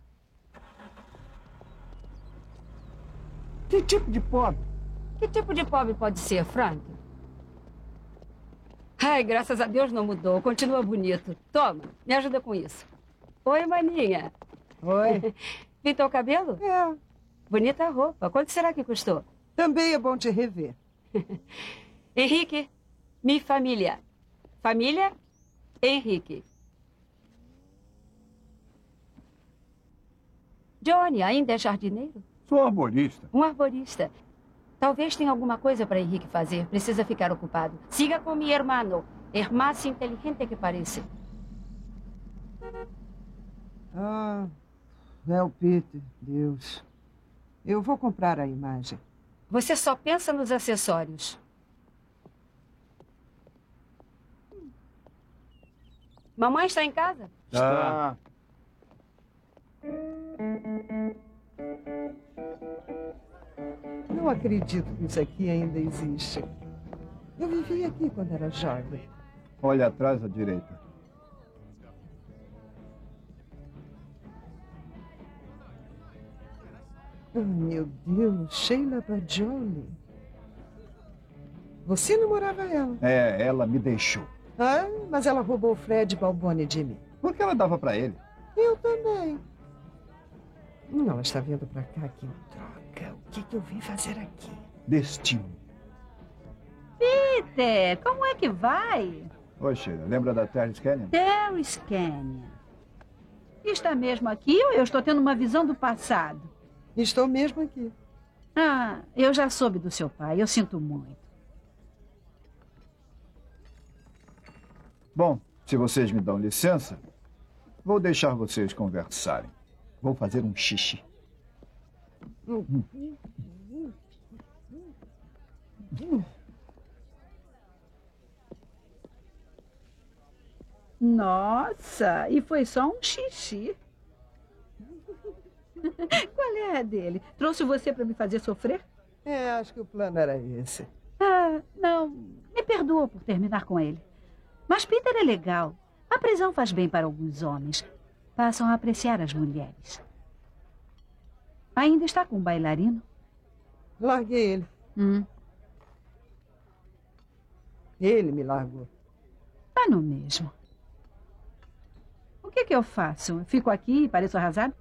Que tipo de pobre? Que tipo de pobre pode ser, Frank? Ai, graças a Deus não mudou. Continua bonito. Toma, me ajuda com isso. Oi, maninha. Oi. Pintou o cabelo? É. Bonita roupa. Quanto será que custou? Também é bom te rever. Henrique, minha família. Família, Henrique. Johnny, ainda é jardineiro? Sou arborista. Um arborista. Talvez tenha alguma coisa para Henrique fazer. Precisa ficar ocupado. Siga com mi hermano. É mais inteligente que parece. Ah, é o Peter. Deus. Eu vou comprar a imagem. Você só pensa nos acessórios. Mamãe está em casa? Está. Não acredito que isso aqui ainda existe. Eu vivi aqui quando era jovem. Olha atrás à direita. Oh, meu Deus, Sheila Bajoli. Você namorava ela? É, ela me deixou. Ah, mas ela roubou o Fred Balboni de mim. Por que ela dava pra ele? Eu também. Não, ela está vindo pra cá, que droga. O que eu vim fazer aqui? Destino. Peter, como é que vai? Oi, Sheila, lembra da Terence Canyon? Terence Canyon. Está mesmo aqui ou eu estou tendo uma visão do passado? Estou mesmo aqui. Ah, eu já soube do seu pai. Eu sinto muito. Bom, se vocês me dão licença, vou deixar vocês conversarem. Vou fazer um xixi. Nossa, e foi só um xixi. Qual é a dele? Trouxe você para me fazer sofrer? É, acho que o plano era esse. Ah, não. Me perdoa por terminar com ele. Mas Peter é legal. A prisão faz bem para alguns homens. Passam a apreciar as mulheres. Ainda está com o bailarino? Larguei ele. Ele me largou. Tá no mesmo. O que eu faço? Fico aqui e pareço arrasado?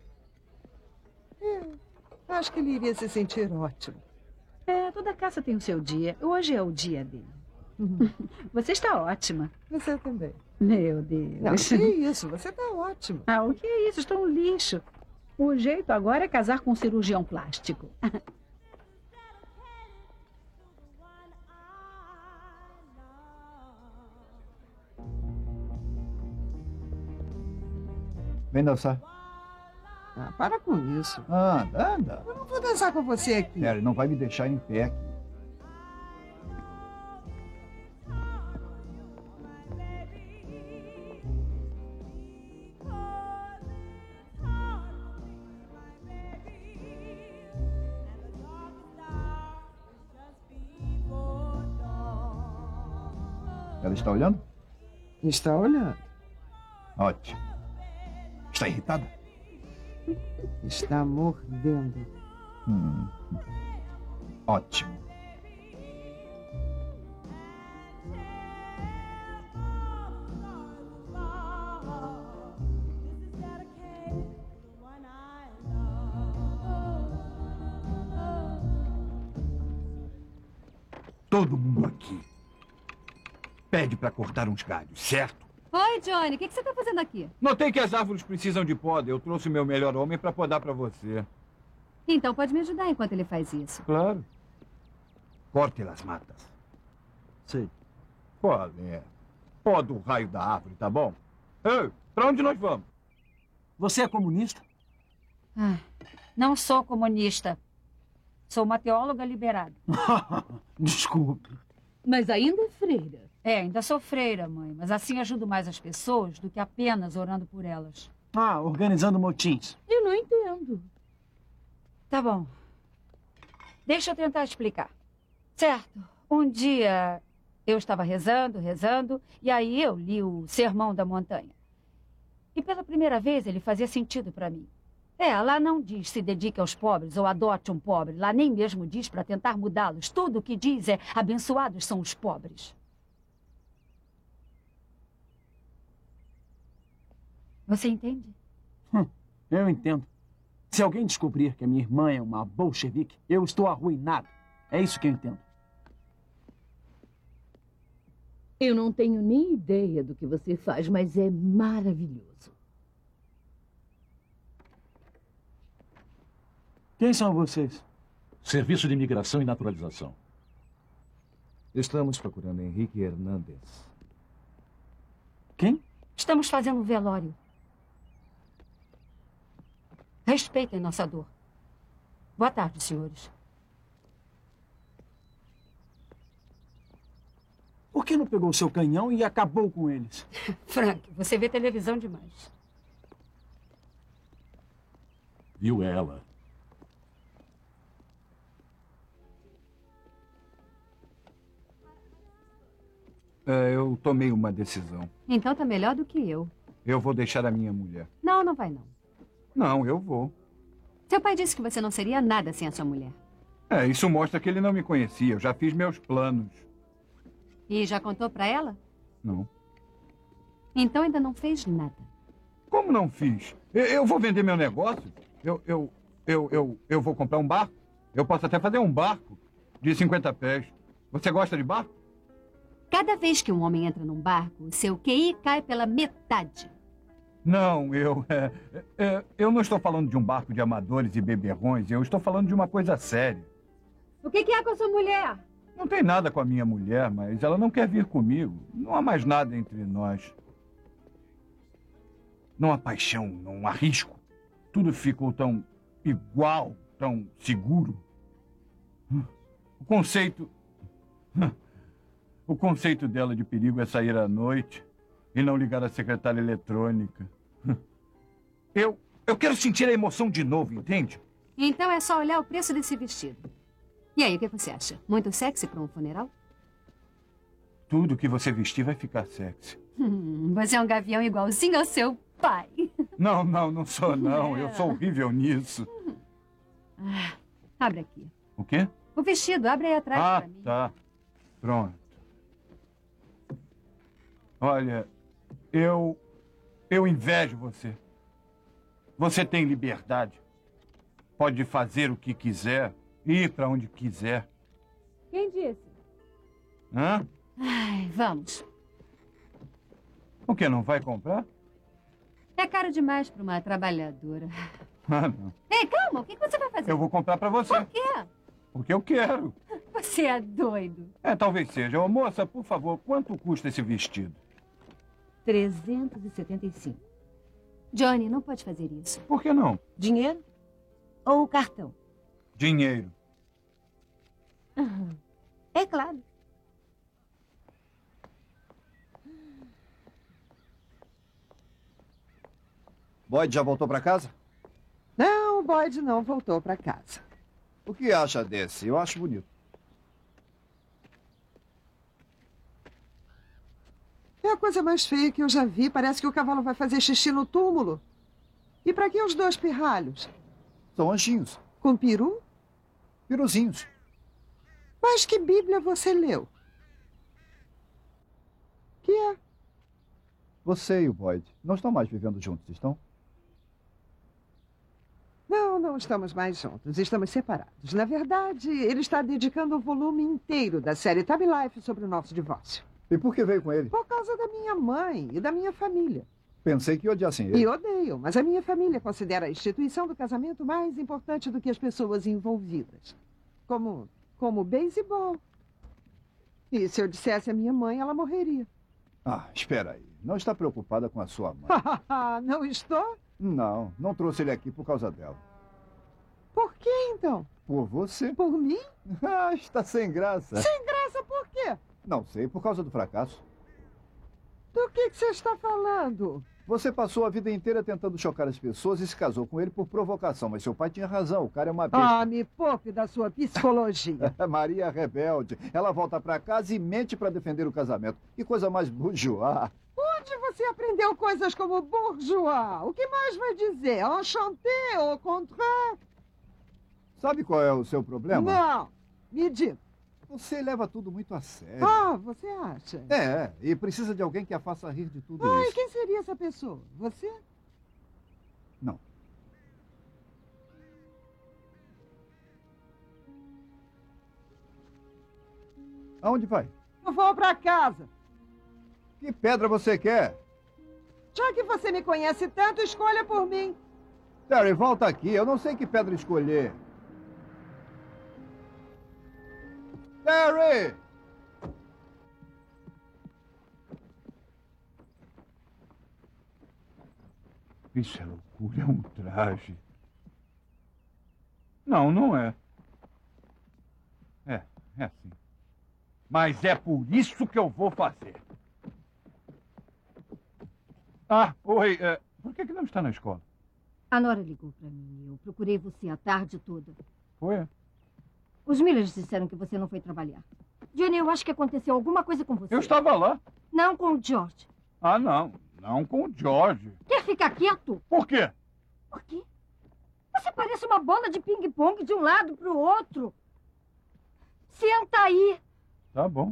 Acho que ele iria se sentir ótimo. É, toda casa tem o seu dia. Hoje é o dia dele. Você está ótima. Você também. Meu Deus. Não, que isso? Você está ótima. Ah, o que é isso? Estou um lixo. O jeito agora é casar com um cirurgião plástico. Vem dançar. Ah, para com isso. Anda, anda. Eu não vou dançar com você aqui. Harry, não vai me deixar em pé aqui. Ela está olhando? Está olhando. Ótimo. Está irritada? Está mordendo. Ótimo. Todo mundo aqui pede para cortar uns galhos, certo? Oi, Johnny. O que você está fazendo aqui? Notei que as árvores precisam de poda. Eu trouxe o meu melhor homem para podar para você. Então pode me ajudar enquanto ele faz isso. Claro. Corte as matas. Sim. Qual é? Poda o raio da árvore, tá bom? Ei, para onde nós vamos? Você é comunista? Não sou comunista. Sou uma teóloga liberada. Desculpe. Mas ainda é freira. É, ainda sou freira, mãe. Mas assim ajudo mais as pessoas do que apenas orando por elas. Ah, organizando motins. Eu não entendo. Tá bom. Deixa eu tentar explicar. Certo. Um dia eu estava rezando, e aí eu li o Sermão da Montanha. E pela primeira vez ele fazia sentido para mim. Lá não diz se dedique aos pobres ou adote um pobre. Lá nem mesmo diz para tentar mudá-los. Tudo o que diz é abençoados são os pobres. Você entende? Eu entendo. Se alguém descobrir que a minha irmã é uma bolchevique, eu estou arruinado. É isso que eu entendo. Eu não tenho nem ideia do que você faz, mas é maravilhoso. Quem são vocês? Serviço de Imigração e Naturalização. Estamos procurando Henrique Hernandes. Quem? Estamos fazendo um velório. Respeitem nossa dor. Boa tarde, senhores. Por que não pegou o seu canhão e acabou com eles? Frank, você vê televisão demais. Viu ela? Eu tomei uma decisão. Então tá melhor do que eu. Eu vou deixar a minha mulher. Não, não vai não. Não, eu vou. Seu pai disse que você não seria nada sem a sua mulher. Isso mostra que ele não me conhecia. Eu já fiz meus planos. E já contou pra ela? Não. Então ainda não fez nada. Como não fiz? Eu vou vender meu negócio. Eu vou comprar um barco. Eu posso até fazer um barco de 50 pés. Você gosta de barco? Cada vez que um homem entra num barco, seu QI cai pela metade. Não, eu não estou falando de um barco de amadores e beberrões. Eu estou falando de uma coisa séria. O que é com a sua mulher? Não tem nada com a minha mulher, mas ela não quer vir comigo. Não há mais nada entre nós. Não há paixão, não há risco. Tudo ficou tão igual, tão seguro. O conceito dela de perigo é sair à noite e não ligar a secretária eletrônica. Eu quero sentir a emoção de novo, entende? Então é só olhar o preço desse vestido. E aí, o que você acha? Muito sexy para um funeral? Tudo que você vestir vai ficar sexy. Você é um gavião igualzinho ao seu pai. Não sou não. Eu sou horrível nisso. Abre aqui. O quê? O vestido, abre aí atrás pra mim. Tá. Pronto. Olha, eu invejo você. Você tem liberdade. Pode fazer o que quiser, ir para onde quiser. Quem disse? Hã? Ai, vamos. O que, não vai comprar? É caro demais para uma trabalhadora. Não. Ei, calma, o que você vai fazer? Eu vou comprar para você. Por quê? Porque eu quero. Você é doido. Talvez seja. Ô, moça, por favor, quanto custa esse vestido? 375. Johnny, não pode fazer isso. Por que não? Dinheiro ou cartão? Dinheiro. É claro. Boyd já voltou para casa? Não, o Boyd não voltou para casa. O que acha desse? Eu acho bonito. É a coisa mais feia que eu já vi. Parece que o cavalo vai fazer xixi no túmulo. E para que os 2 pirralhos? São anjinhos. Com peru? Piruzinhos. Mas que Bíblia você leu? Que é? Você e o Boyd não estão mais vivendo juntos, estão? Não estamos mais juntos. Estamos separados. Na verdade, ele está dedicando o volume inteiro da série Time Life sobre o nosso divórcio. E por que veio com ele? Por causa da minha mãe e da minha família. Pensei que odiassem ele. E odeiam, mas a minha família considera a instituição do casamento mais importante do que as pessoas envolvidas. Como beisebol. E se eu dissesse à minha mãe, ela morreria. Espera aí. Não está preocupada com a sua mãe? Não estou? Não trouxe ele aqui por causa dela. Por que, então? Por você. Por mim? Está sem graça. Sem graça por quê? Não sei, por causa do fracasso. Do que você está falando? Você passou a vida inteira tentando chocar as pessoas e se casou com ele por provocação, mas seu pai tinha razão, o cara é uma besta. Me poupe da sua psicologia. Maria é rebelde. Ela volta para casa e mente para defender o casamento. Que coisa mais bourgeois. Onde você aprendeu coisas como bourgeois? O que mais vai dizer? Enchanté, au contraire? Sabe qual é o seu problema? Não, me diga. Você leva tudo muito a sério. Você acha? E precisa de alguém que a faça rir de tudo E isso. quem seria essa pessoa? Você? Não. Aonde vai? Eu vou para casa. Que pedra você quer? Já que você me conhece tanto, escolha por mim. Terry, volta aqui. Eu não sei que pedra escolher. Terry! Isso é loucura, é um traje. Não é. É assim. Mas é por isso que eu vou fazer. Ah, oi. Por que não está na escola? A Nora ligou para mim. Eu procurei você a tarde toda. Foi? Os Millers disseram que você não foi trabalhar. Johnny, eu acho que aconteceu alguma coisa com você. Eu estava lá. Não com o George. Ah, não. Não com o George. Quer ficar quieto? Por quê? Por quê? Você parece uma bola de ping-pong de um lado para o outro. Senta aí. Tá bom.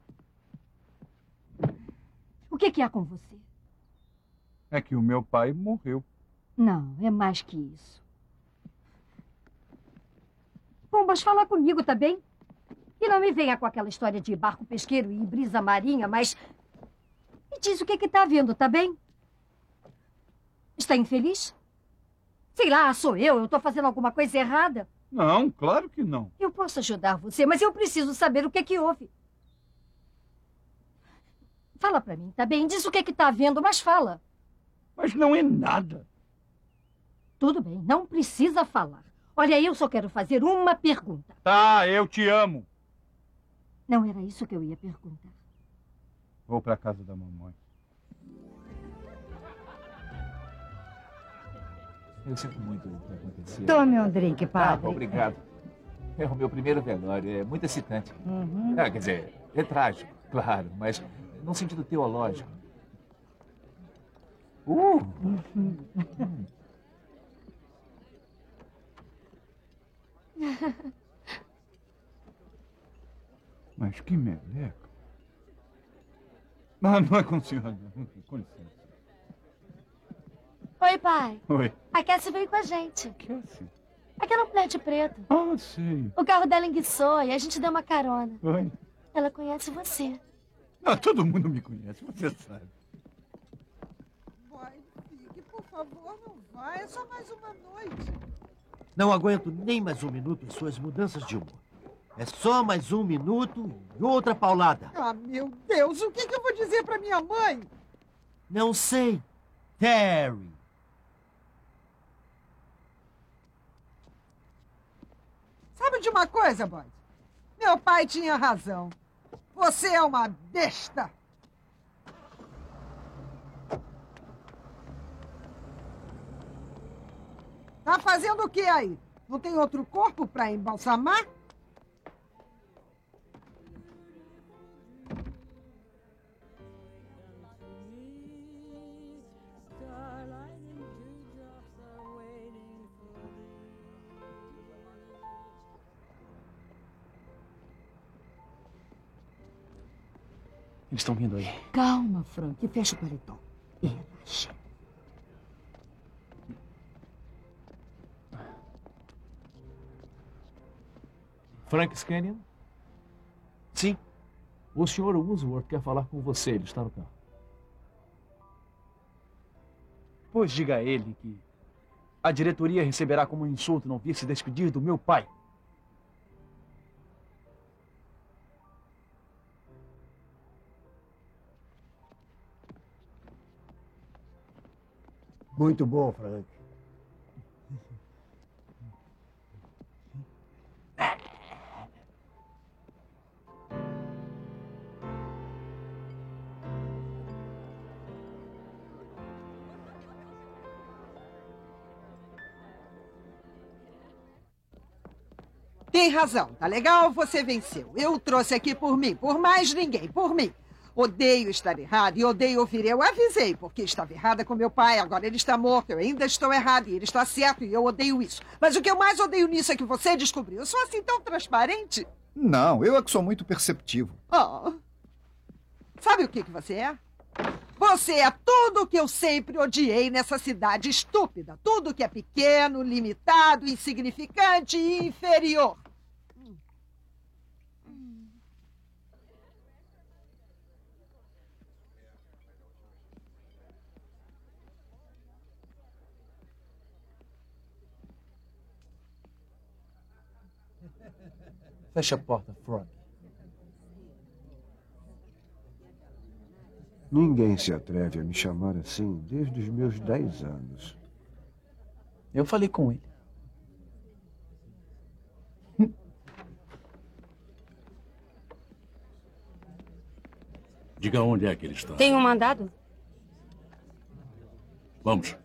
O que há com você? É que o meu pai morreu. Não, é mais que isso. Pombas, fala comigo, tá bem? E não me venha com aquela história de barco pesqueiro e brisa marinha, mas... Me diz o que tá havendo, tá bem? Está infeliz? Sei lá, sou eu tô fazendo alguma coisa errada? Não, claro que não. Eu posso ajudar você, mas eu preciso saber o que houve. Fala pra mim, tá bem? Diz o que tá havendo, mas fala. Mas não é nada. Tudo bem, não precisa falar. Olha, eu só quero fazer uma pergunta. Tá, eu te amo. Não era isso que eu ia perguntar. Vou pra casa da mamãe. Eu sinto muito o que aconteceu. Tome um drink, padre. Obrigado. É o meu primeiro velório. É muito excitante. Uhum. Quer dizer, é trágico, claro, mas num sentido teológico. Mas que meleca. Ah, não é com o senhor, não. Com licença. Oi, pai. Oi. A Cassie veio com a gente. Cassie? Aquela mulher de preto. Ah, sei. O carro dela enguiçou e a gente deu uma carona. Oi. Ela conhece você. Ah, todo mundo me conhece, você sabe. Vai, fique, por favor, não vai. É só mais uma noite. Não aguento nem mais um minuto as suas mudanças de humor. É só mais um minuto e outra paulada. Ah, meu Deus, o que eu vou dizer pra minha mãe? Não sei. Terry. Sabe de uma coisa, Boyd? Meu pai tinha razão. Você é uma besta. Tá fazendo o que aí? Não tem outro corpo pra embalsamar? Eles estão vindo aí. Calma, Frank. Fecha o paletó. E relaxa. Frank Scannion? Sim. O senhor Woolsworth quer falar com você. Ele está no carro. Pois diga a ele que a diretoria receberá como um insulto não vir se despedir do meu pai. Muito bom, Frank. Tem razão, tá legal? Você venceu. Eu trouxe aqui por mim, por mais ninguém, por mim. Odeio estar errado e odeio ouvir. Eu avisei porque estava errada com meu pai. Agora ele está morto. Eu ainda estou errada e ele está certo e eu odeio isso. Mas o que eu mais odeio nisso é que você descobriu. Eu sou assim tão transparente. Não, eu é que sou muito perceptivo. Oh. Sabe o que você é? Você é tudo o que eu sempre odiei nessa cidade estúpida. Tudo que é pequeno, limitado, insignificante e inferior. Fecha a porta, Frog. Ninguém se atreve a me chamar assim desde os meus 10 anos. Eu falei com ele. Diga onde é que ele está. Tem um mandado? Vamos.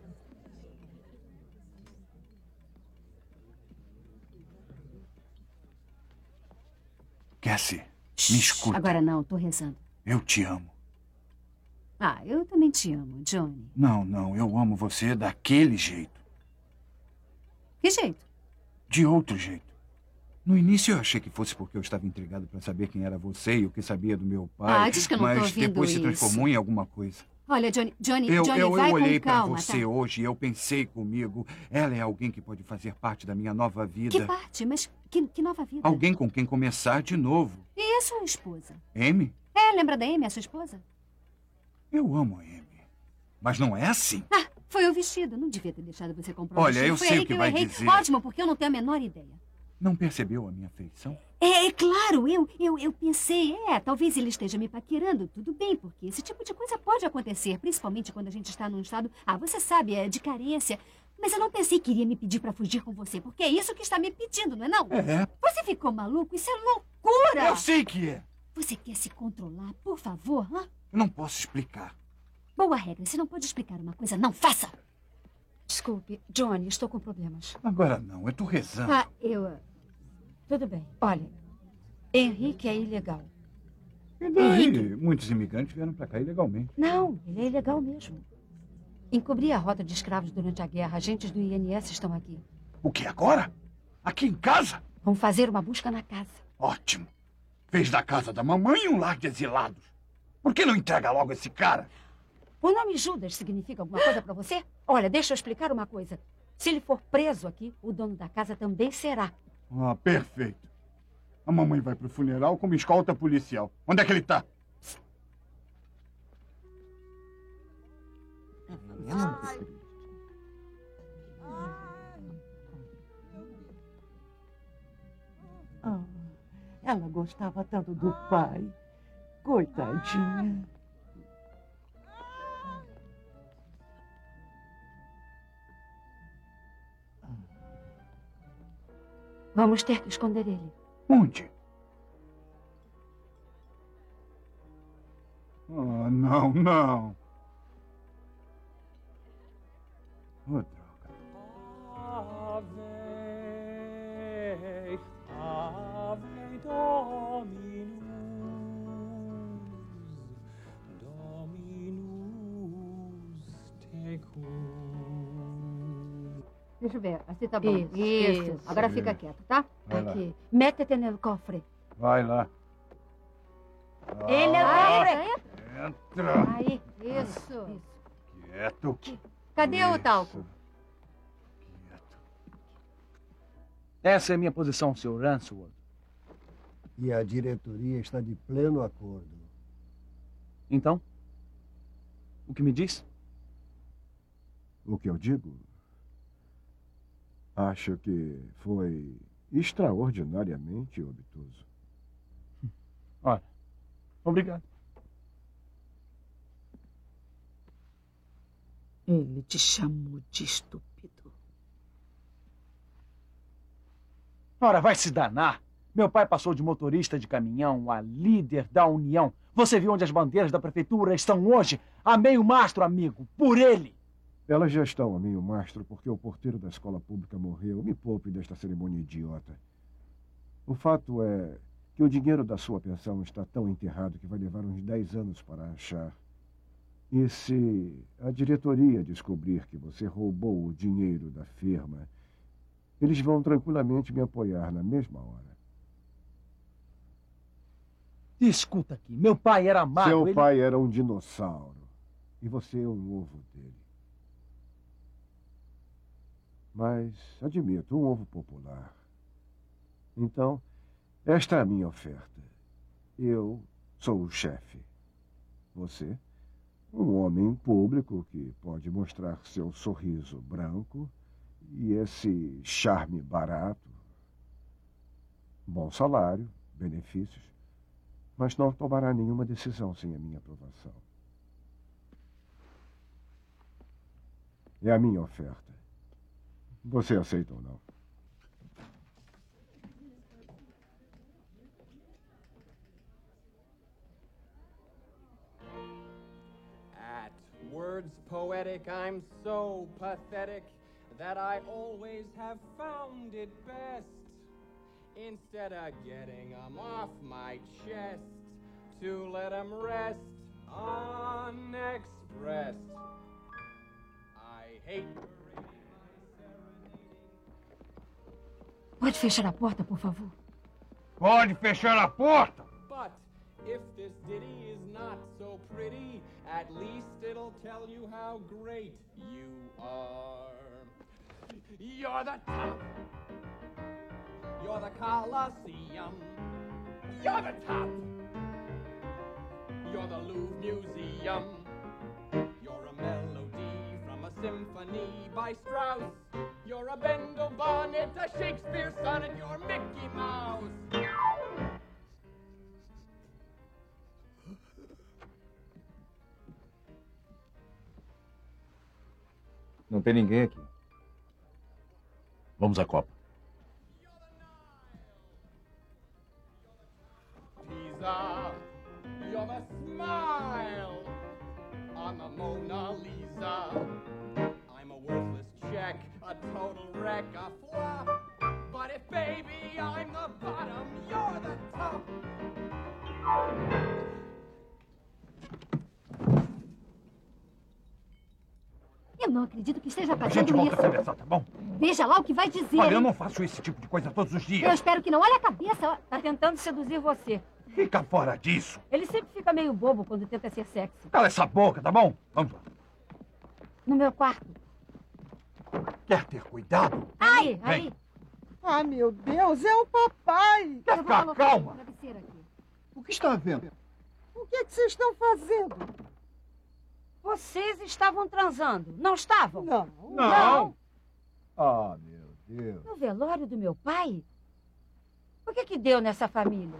Cassie, me escuta. Agora não, tô rezando. Eu te amo. Ah, eu também te amo, Johnny. Não, eu amo você daquele jeito. Que jeito? De outro jeito. No início eu achei que fosse porque eu estava intrigado para saber quem era você e o que sabia do meu pai. Ah, diz que eu não tô mas ouvindo depois se isso. transformou em alguma coisa. Olha, Johnny, Eu vai olhei com para calma, você tá? hoje e eu pensei comigo, ela é alguém que pode fazer parte da minha nova vida. Que parte? Mas que nova vida? Alguém com quem começar de novo. E a sua esposa? Amy? É, lembra da Amy, a sua esposa? Eu amo a Amy. Mas não é assim. Ah, foi o vestido. Não devia ter deixado você comprar o Olha, vestido. eu Foi sei aí o que eu vai errei. dizer. Ótimo, porque eu não tenho a menor ideia. Não percebeu a minha afeição? É claro, eu pensei, talvez ele esteja me paquerando. Tudo bem, porque esse tipo de coisa pode acontecer, principalmente quando a gente está num estado, você sabe, de carência. Mas eu não pensei que iria me pedir para fugir com você, porque é isso que está me pedindo, não é não? É. Você ficou maluco? Isso é loucura! Eu sei que é. Você quer se controlar, por favor? Hã? Eu não posso explicar. Boa regra, se não pode explicar uma coisa, não faça! Desculpe, Johnny, estou com problemas. Agora não, eu tô rezando. Tudo bem. Olha, Henrique é ilegal. E daí? Henrique? Muitos imigrantes vieram para cá ilegalmente. Não, ele é ilegal mesmo. Encobri a rota de escravos durante a guerra. Agentes do INS estão aqui. O que, agora? Aqui em casa? Vão fazer uma busca na casa. Ótimo. Fez da casa da mamãe um lar de exilados. Por que não entrega logo esse cara? O nome Judas significa alguma coisa para você? Olha, deixa eu explicar uma coisa. Se ele for preso aqui, o dono da casa também será. Ah, perfeito. A mamãe vai pro funeral como escolta policial. Onde é que ele tá? Ela gostava tanto do pai. Coitadinha. Vamos ter que esconder ele. Onde? Oh, não. Oh, droga. Ave Dominus, tecum. Deixa eu ver, assim tá bom. Isso. Agora Isso. fica quieto, tá? Vai lá. Aqui. Métete no cofre. Vai lá. Ele é cofre. Entra. Aí, isso. Quieto. Cadê o talco? Essa é a minha posição, Sr. Ransworth. E a diretoria está de pleno acordo. Então? O que me diz? O que eu digo? Acho que foi extraordinariamente obtuso. Olha, obrigado. Ele te chamou de estúpido. Ora, vai se danar. Meu pai passou de motorista de caminhão a líder da União. Você viu onde as bandeiras da prefeitura estão hoje? A meio mastro, amigo. Por ele. Elas já estão a meio mastro porque o porteiro da escola pública morreu. Me poupe desta cerimônia idiota. O fato é que o dinheiro da sua pensão está tão enterrado que vai levar uns 10 anos para achar. E se a diretoria descobrir que você roubou o dinheiro da firma, eles vão tranquilamente me apoiar na mesma hora. Escuta aqui, meu pai era mago. Seu pai era um dinossauro. E você é um ovo dele. Mas, admito, um ovo popular. Então, esta é a minha oferta. Eu sou o chefe. Você, um homem público que pode mostrar seu sorriso branco e esse charme barato. Bom salário, benefícios, mas não tomará nenhuma decisão sem a minha aprovação. É a minha oferta. Você aceita ou não? pathetic, I'm so pathetic that I always have found it best, instead of getting 'em off my chest, to let 'em rest unexpressed. I hate Pode fechar a porta, por favor? Pode fechar a porta! But if this ditty is not so pretty, at least it'll tell you how great you are. You're the top. You're the Colosseum. You're the top. You're the Louvre Museum. You're a melody from a symphony by Strauss. You're a Bendel Bonnet, a Shakespeare sonnet. You're Mickey Mouse. Não tem ninguém aqui. Vamos à Copa. Pisa, you're the smile on the Mona Lisa. I'm a worthless check, a total wreck, a flop. But if, baby, I'm the bottom, you're the top. Eu não acredito que esteja A fazendo gente volta a isso. conversar, tá bom? Veja lá o que vai dizer. Olha, eu hein? não faço esse tipo de coisa todos os Eu dias. espero que não. Olha a cabeça. Tá tentando seduzir você. Fica fora disso. Ele sempre fica meio bobo quando tenta ser sexy. Cala essa boca, tá bom? Vamos lá. No meu quarto. Quer ter cuidado? Aí, Vem. aí. Ah, meu Deus, é o papai. Quer ficar calma? O que está havendo? O que vocês estão fazendo? Vocês estavam transando, não estavam? Não. Não. Ah, meu Deus. No velório do meu pai? O que deu nessa família?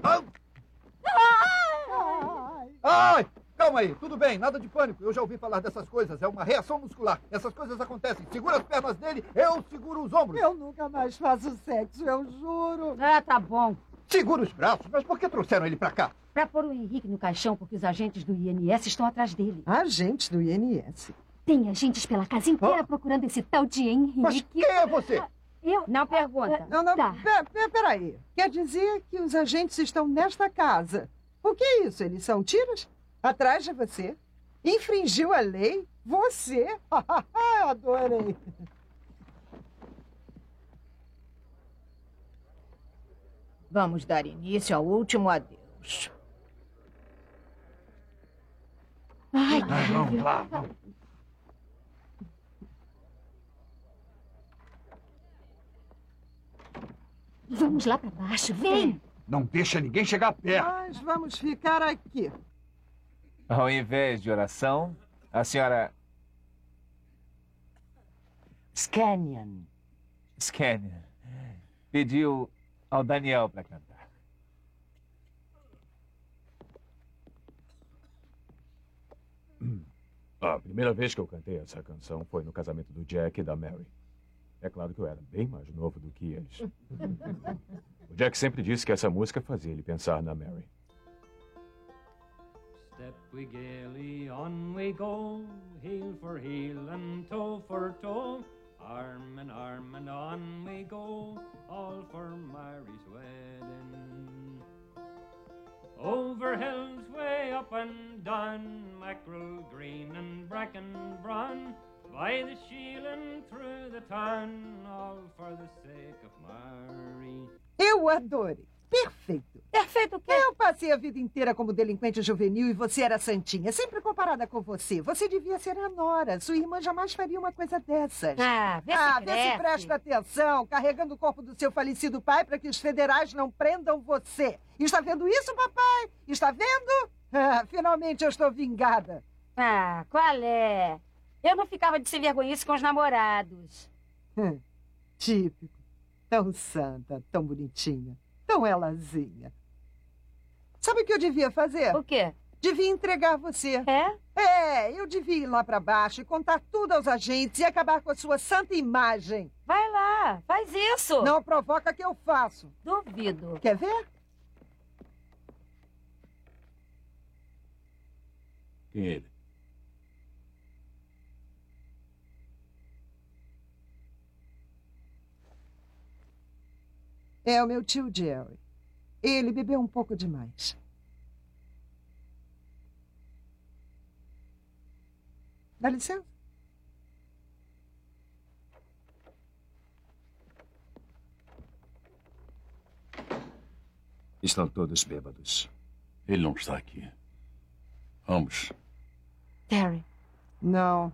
Ai, calma aí, tudo bem, nada de pânico. Eu já ouvi falar dessas coisas, é uma reação muscular. Essas coisas acontecem. Segura as pernas dele, eu seguro os ombros. Eu nunca mais faço sexo, eu juro. Ah, tá bom. Segura os braços, mas por que trouxeram ele pra cá? Pra pôr o Henrique no caixão, porque os agentes do INS estão atrás dele. Agentes do INS? Tem agentes pela casa inteira procurando esse tal de Henrique. Mas quem é você? Eu? Não pergunta. Não, Tá. Peraí. Quer dizer que os agentes estão nesta casa. O que é isso? Eles são tiros? Atrás de você? Infringiu a lei? Você? Adorei. Vamos dar início ao último adeus. Ai, Vamos lá, vamos. Vamos lá pra baixo, vem. Não deixa ninguém chegar perto. Nós vamos ficar aqui. Ao invés de oração, a senhora Scanian. Scanian pediu ao Daniel para cantar. A primeira vez que eu cantei essa canção foi no casamento do Jack e da Mary. É claro que eu era bem mais novo do que eles. O Jack sempre disse que essa música fazia ele pensar na Mary. Step we gaily, on we go, heel for heel and toe for toe, arm and on we go, all for Mary's wedding. Over hills way up and down, mackerel green and bracken brown, by the shield and through the town, all for the sake of Mary. Eu adorei. Perfeito. Perfeito o quê? Eu passei a vida inteira como delinquente juvenil e você era santinha. Sempre comparada com você. Você devia ser a nora. Sua irmã jamais faria uma coisa dessas. Vê se presta atenção. Carregando o corpo do seu falecido pai para que os federais não prendam você. Está vendo isso, papai? Está vendo? Finalmente eu estou vingada. Qual é? Eu não ficava de se vergonhice com os namorados. Típico. Tão santa, tão bonitinha. Tão elazinha. Sabe o que eu devia fazer? O quê? Devia entregar você. Eu devia ir lá pra baixo e contar tudo aos agentes e acabar com a sua santa imagem. Vai lá, faz isso. Não provoca que eu faço. Duvido. Quer ver? Quem é ele? É o meu tio Jerry. Ele bebeu um pouco demais. Dá licença. Estão todos bêbados. Ele não está aqui. Vamos. Terry. Não.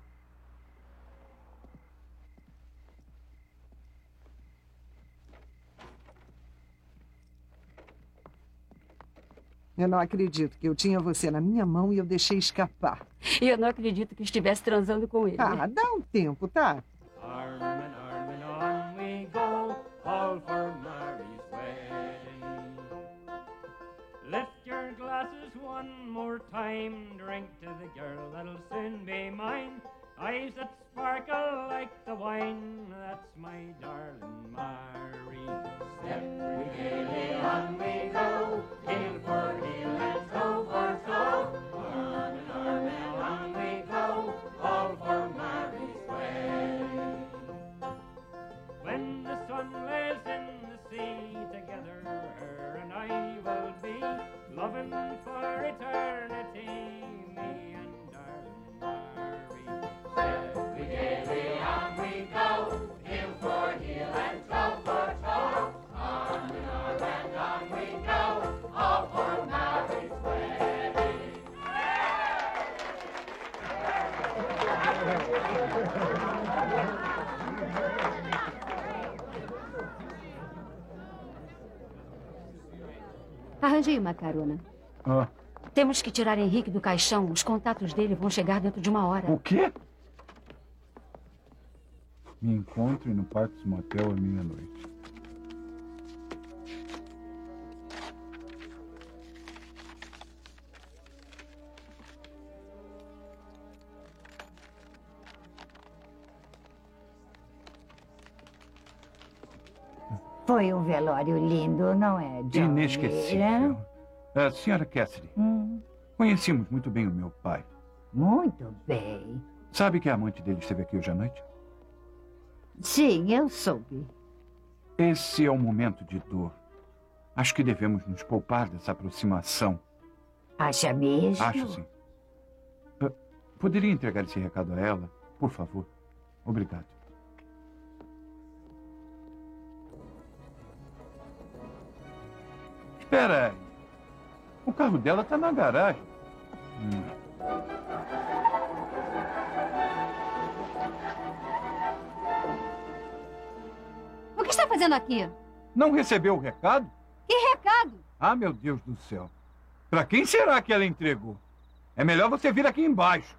Eu não acredito que eu tinha você na minha mão e eu deixei escapar. E eu não acredito que estivesse transando com ele. Ah, dá um tempo, tá? Arm in on we go, all for Mary's wedding. Lift your glasses one more time, drink to the girl that'll soon be mine. Eyes that sparkle like the wine, that's my darling Mary. Step we gaily on we go, heel for heel and toe for toe. Arm in on we go, all for Mary's wedding. When the sun lays in the sea, together her and I will be, loving for eternity, me and darling Mary. Step we gaily on we go, heel for heel and toe for toe. Arm and on we go, all for Mary's wedding. Arranjei uma carona. Ah, Temos que tirar Henrique do caixão. Os contatos dele vão chegar dentro de uma hora. o quê? Me encontre no Parks Motel à meia-noite. Foi um velório lindo, não é, John? Inesquecível. Senhora Cassidy, conhecemos muito bem o meu pai. Muito bem. Sabe que a amante dele esteve aqui hoje à noite? Sim, eu soube. Esse é um momento de dor. Acho que devemos nos poupar dessa aproximação. Acha mesmo? Acho sim. Poderia entregar esse recado a ela, por favor? Obrigado. Espera aí. O carro dela está na garagem. O que está fazendo aqui? Não recebeu o recado? Que recado? Ah, meu Deus do céu. Para quem será que ela entregou? É melhor você vir aqui embaixo.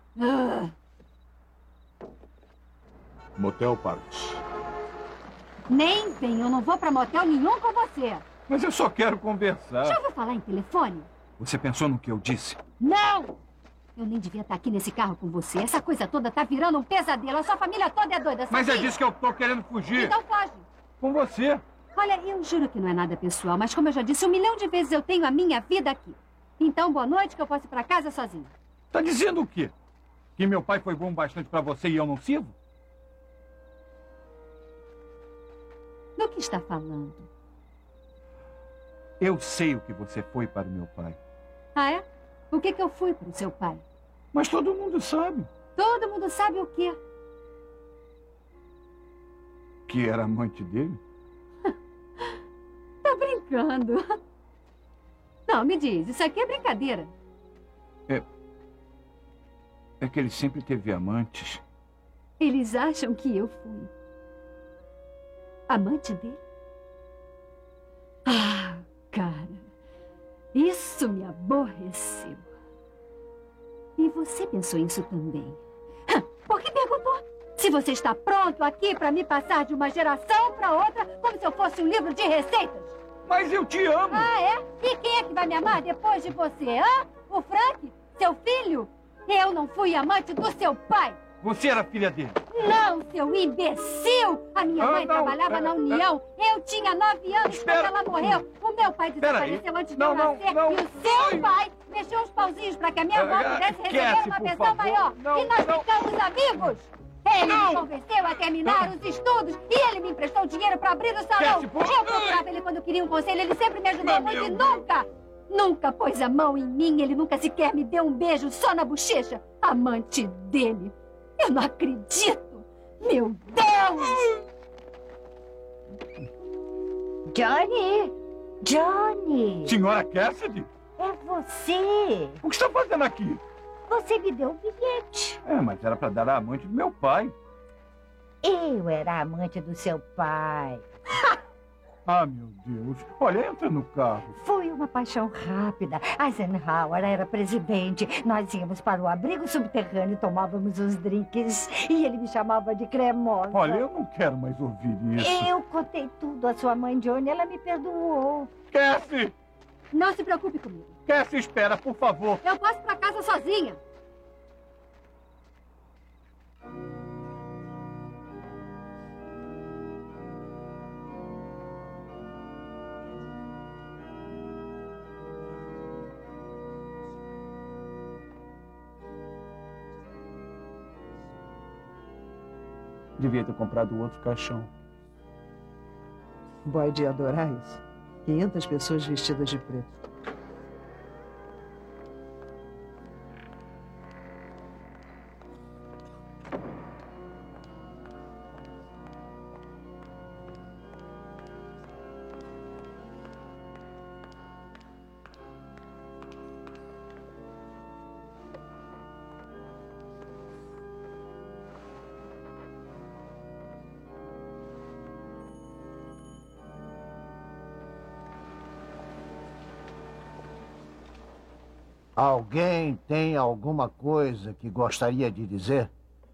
Motel Parks. Nem vem, eu não vou para motel nenhum com você. Mas eu só quero conversar. Já ouviu falar em telefone? Você pensou no que eu disse? Não! Eu nem devia estar aqui nesse carro com você. Essa coisa toda tá virando um pesadelo. A sua família toda é doida, Mas sabia? é disso que eu tô querendo fugir. Então foge. Com você. Olha, eu juro que não é nada pessoal, mas como eu já disse 1 milhão de vezes, eu tenho a minha vida aqui. Então, boa noite, que eu posso ir para casa sozinha. Tá dizendo o quê? Que meu pai foi bom bastante para você e eu não sirvo? Do que está falando? Eu sei o que você foi para o meu pai. Ah, é? O que eu fui para o seu pai? Mas todo mundo sabe. Todo mundo sabe o quê? Que era amante dele? Tá brincando. Não, me diz, isso aqui é brincadeira. É que ele sempre teve amantes. Eles acham que eu fui amante dele? Ah, cara, isso me aborreceu. E você pensou isso também? Por que perguntou? Se você está pronto aqui para me passar de uma geração para outra, como se eu fosse um livro de receitas. Mas eu te amo! Ah, é? E quem é que vai me amar depois de você, hã? O Frank? Seu filho? Eu não fui amante do seu pai. Você era filha dele. Não, seu imbecil! A minha mãe trabalhava na União. Eu tinha 9 anos quando ela morreu. O meu pai desapareceu antes de eu nascer. E o seu pai mexeu os pauzinhos para que a minha avó pudesse receber uma pensão maior. E nós ficamos amigos. Ele me convenceu a terminar os estudos e ele me emprestou dinheiro para abrir o salão. Eu procurava ele quando eu queria um conselho, ele sempre me ajudou muito e nunca pôs a mão em mim. Ele nunca sequer me deu um beijo só na bochecha. Amante dele. Eu não acredito. Meu Deus! Johnny! Senhora Cassidy? É você! O que está fazendo aqui? Você me deu um bilhete. Mas era para dar à amante do meu pai. Eu era a amante do seu pai. Ah, meu Deus. Olha, entra no carro. Foi uma paixão rápida. Eisenhower era presidente. Nós íamos para o abrigo subterrâneo e tomávamos uns drinks. E ele me chamava de cremosa. Olha, eu não quero mais ouvir isso. Eu contei tudo à sua mãe, Johnny. Ela me perdoou. Cassie! Não se preocupe comigo. Cassie, espera, por favor. Eu posso ir para casa sozinha. Devia ter comprado outro caixão. Boyd ia adorar isso. 500 pessoas vestidas de preto. Alguém tem alguma coisa que gostaria de dizer?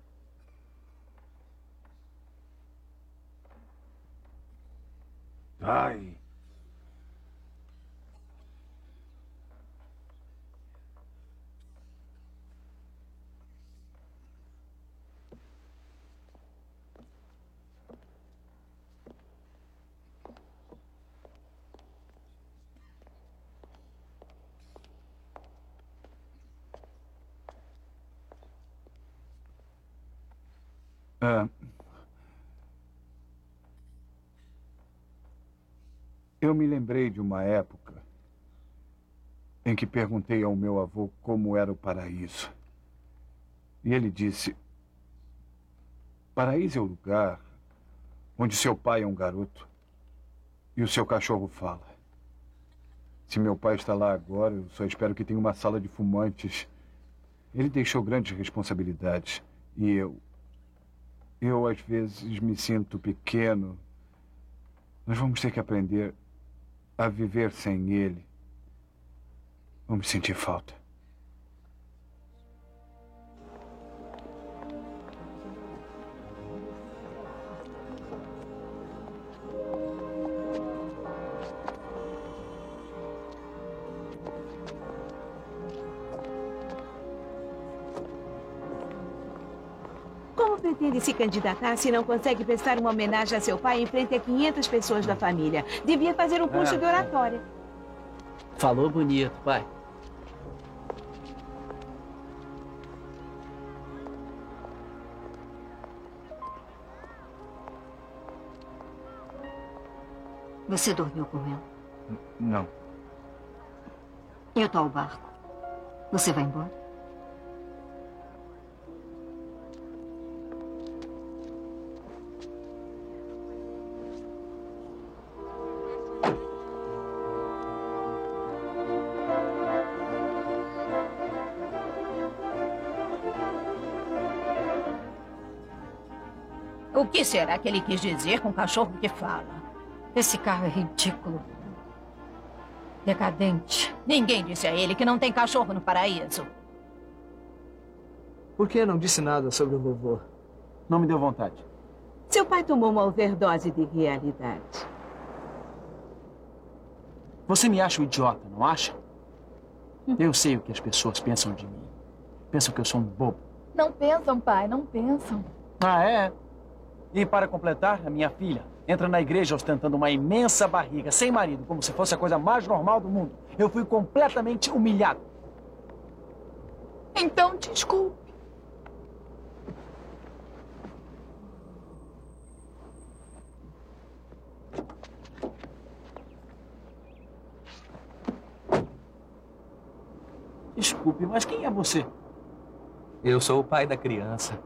Ai. Eu me lembrei de uma época em que perguntei ao meu avô como era o paraíso. E ele disse: paraíso é o lugar onde seu pai é um garoto e o seu cachorro fala. Se meu pai está lá agora, eu só espero que tenha uma sala de fumantes. Ele deixou grandes responsabilidades e eu às vezes me sinto pequeno. Nós vamos ter que aprender a viver sem ele. Vamos sentir falta. Como pretende se candidatar se não consegue prestar uma homenagem a seu pai em frente a 500 pessoas da família? Devia fazer um curso de oratória. Falou bonito, pai. Você dormiu com ela? Não. Eu tô ao barco. Você vai embora? O que será que ele quis dizer com o cachorro que fala? Esse carro é ridículo. Decadente. Ninguém disse a ele que não tem cachorro no paraíso. Por que não disse nada sobre o vovô? Não me deu vontade. Seu pai tomou uma overdose de realidade. Você me acha um idiota, não acha? Eu sei o que as pessoas pensam de mim. Pensam que eu sou um bobo. Não pensam, pai, não pensam. Ah, é? E para completar, a minha filha entra na igreja ostentando uma imensa barriga, sem marido, como se fosse a coisa mais normal do mundo. Eu fui completamente humilhado. Então, desculpe. Desculpe, mas quem é você? Eu sou o pai da criança.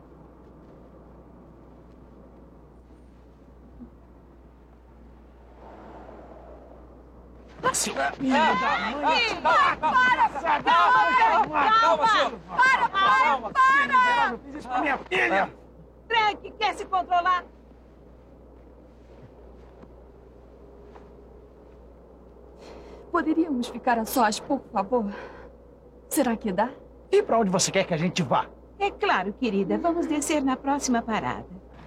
Calma, senhor! Para! Fiz isso com minha filha! Frank, quer se controlar? Poderíamos ficar a sós, por favor? Será que dá? E para onde você quer que a gente vá? É claro, querida. Vamos descer na próxima parada.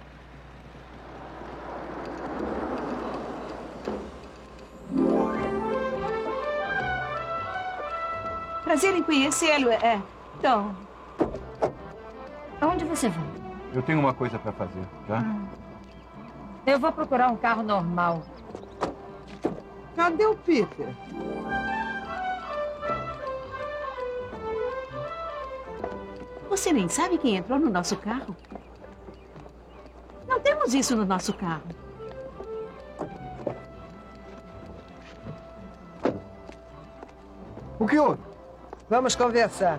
Prazer em conhecê-lo, Tom. Aonde você vai? Eu tenho uma coisa para fazer, tá? Eu vou procurar um carro normal. Cadê o Peter? Você nem sabe quem entrou no nosso carro? Não temos isso no nosso carro. O que houve? Vamos conversar.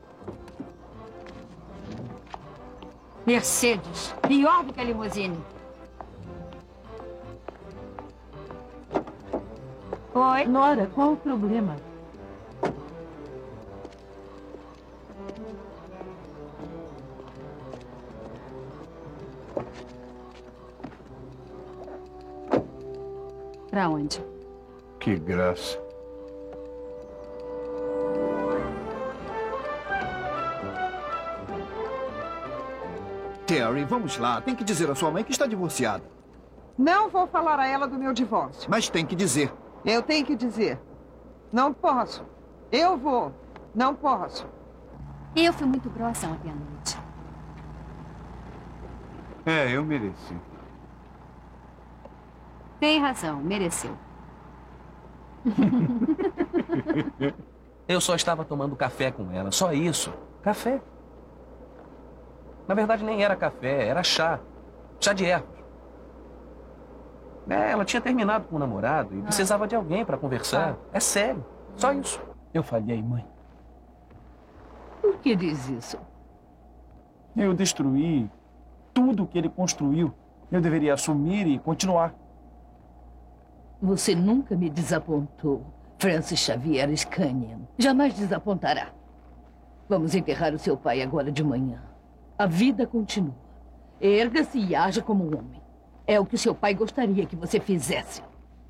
Mercedes. Pior do que a limusine. Oi? Nora, qual o problema? Pra onde? Que graça. Terry, vamos lá. Tem que dizer à sua mãe que está divorciada. Não vou falar a ela do meu divórcio. Mas tem que dizer. Eu tenho que dizer. Não posso. Eu vou. Não posso. Eu fui muito grossa ontem à noite. Eu mereci. Tem razão, mereceu. Eu só estava tomando café com ela, só isso. Café. Na verdade, nem era café, era chá. Chá de ervas. Ela tinha terminado com o namorado e precisava de alguém para conversar. É sério, só isso. Eu falhei, mãe. Por que diz isso? Eu destruí tudo que ele construiu. Eu deveria assumir e continuar. Você nunca me desapontou, Francis Xavier Scanian. Jamais desapontará. Vamos enterrar o seu pai agora de manhã. A vida continua. Erga-se e haja como um homem. É o que o seu pai gostaria que você fizesse.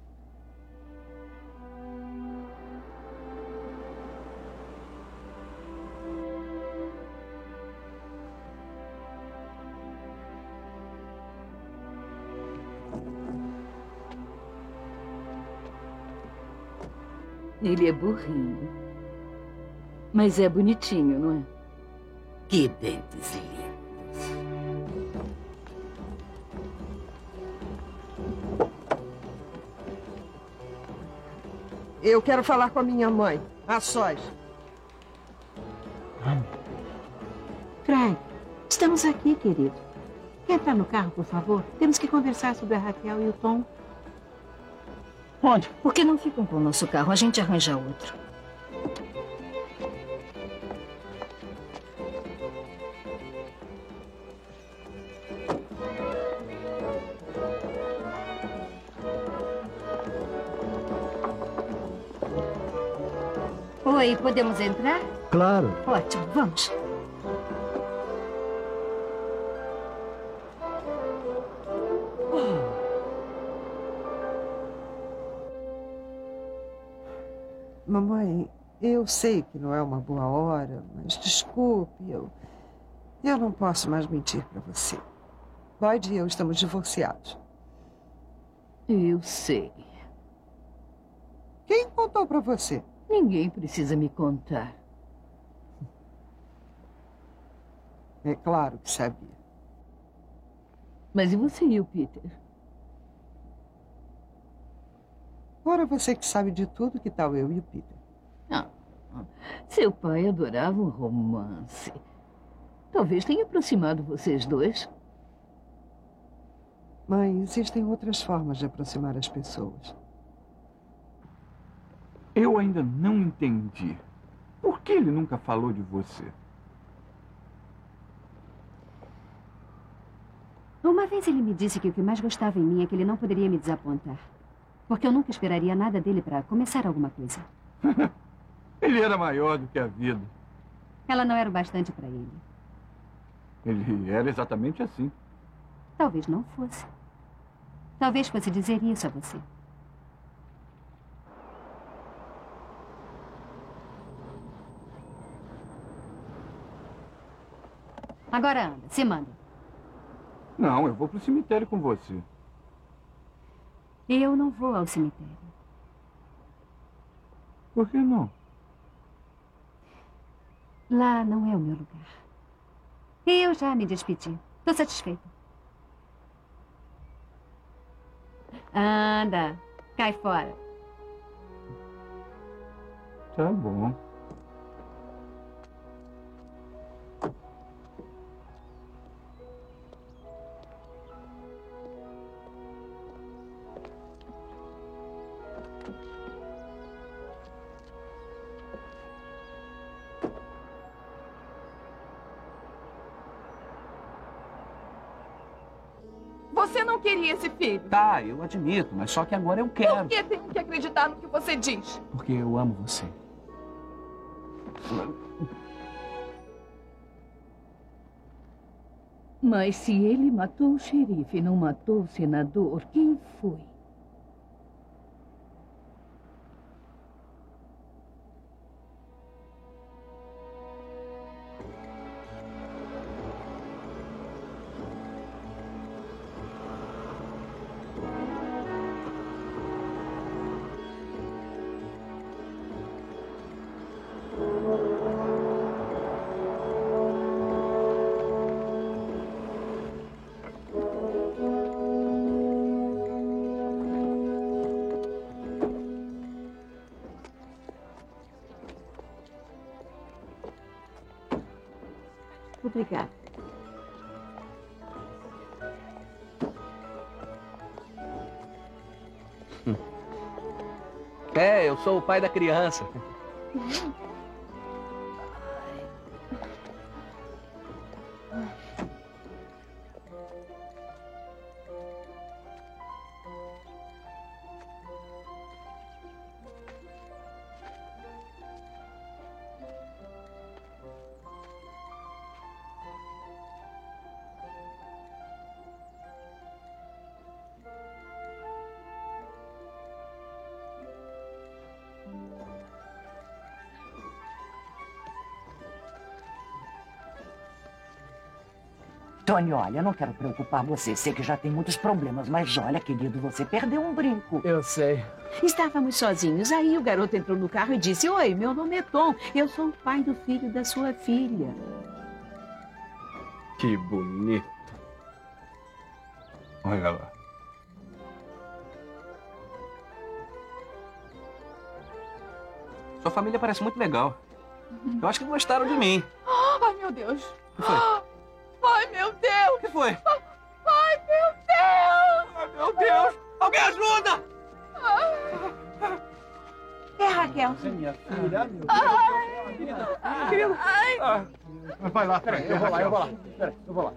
Ele é burrinho. Mas é bonitinho, não é? Que dentes lindos. Eu quero falar com a minha mãe, a sós. Frank, estamos aqui, querido. Quer entrar no carro, por favor? Temos que conversar sobre a Raquel e o Tom. Onde? Por que não ficam com o nosso carro? A gente arranja outro. Oi, podemos entrar? Claro. Ótimo, vamos. Mamãe, eu sei que não é uma boa hora, mas desculpe, eu não posso mais mentir para você. Boyd e eu estamos divorciados. Eu sei. Quem contou para você? Ninguém precisa me contar. É claro que sabia. Mas e você e o Peter? Ora, você que sabe de tudo, que tal eu e o Peter? Seu pai adorava um romance. Talvez tenha aproximado vocês dois. Mãe, existem outras formas de aproximar as pessoas. Eu ainda não entendi. Por que ele nunca falou de você? Uma vez ele me disse que o que mais gostava em mim é que ele não poderia me desapontar. Porque eu nunca esperaria nada dele para começar alguma coisa. Ele era maior do que a vida. Ela não era o bastante para ele. Ele era exatamente assim. Talvez não fosse. Talvez fosse dizer isso a você. Agora anda, se manda. Não, eu vou pro cemitério com você. Eu não vou ao cemitério. Por que não? Lá não é o meu lugar. Eu já me despedi. Estou satisfeita. Anda, cai fora. Tá bom. Você não queria esse filho. Tá, eu admito, mas só que agora eu quero. Por que tenho que acreditar no que você diz? Porque eu amo você. Mas se ele matou o xerife e não matou o senador, quem foi? Obrigada. É, eu sou o pai da criança. Tony, olha, eu não quero preocupar você. Sei que já tem muitos problemas, mas olha, querido, você perdeu um brinco. Eu sei. Estávamos sozinhos. Aí o garoto entrou no carro e disse: Oi, meu nome é Tom. Eu sou o pai do filho da sua filha. Que bonito. Olha lá. Sua família parece muito legal. Eu acho que gostaram de mim. Ai, meu Deus. O que foi? Ai, meu Deus. O que foi? Ai, meu Deus. Ai, meu Deus. Alguém ajuda! É Raquel. É minha filha, meu Deus. Ai. Vai lá, peraí, eu vou lá. Peraí, eu vou lá.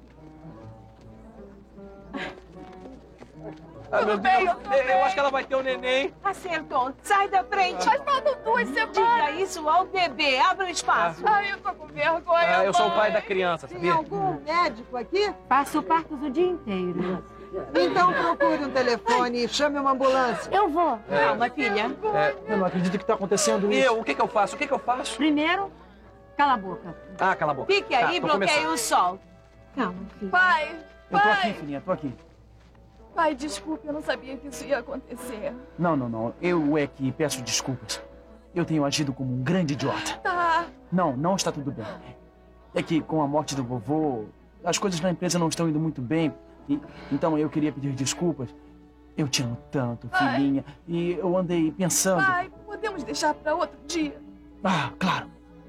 Ai, meu Deus. Eu acho que ela vai ter um neném. Acertou. Sai da frente. Mas faltam 2 semanas. Diga isso ao bebê. Abra o espaço. Ai, eu tô com vergonha, eu sou o pai da criança, Tem sabia? algum médico aqui? Passo partos o dia inteiro. Então procure um telefone e chame uma ambulância. Eu vou. Calma, filha. Eu não acredito que está acontecendo E isso. eu? O que eu faço? O que eu faço? Primeiro, cala a boca. Ah, cala a boca. Fique aí e tô bloqueie começando. o sol. Calma, filha. Pai. Eu tô aqui, filhinha, tô aqui. Pai, desculpe, eu não sabia que isso ia acontecer. Não. Eu é que peço desculpas. Eu tenho agido como um grande idiota. Tá. Não está tudo bem. É que com a morte do vovô, as coisas na empresa não estão indo muito bem. Então eu queria pedir desculpas. Eu te amo tanto, filhinha. E eu andei pensando... Pai, podemos deixar pra outro dia? Ah, claro.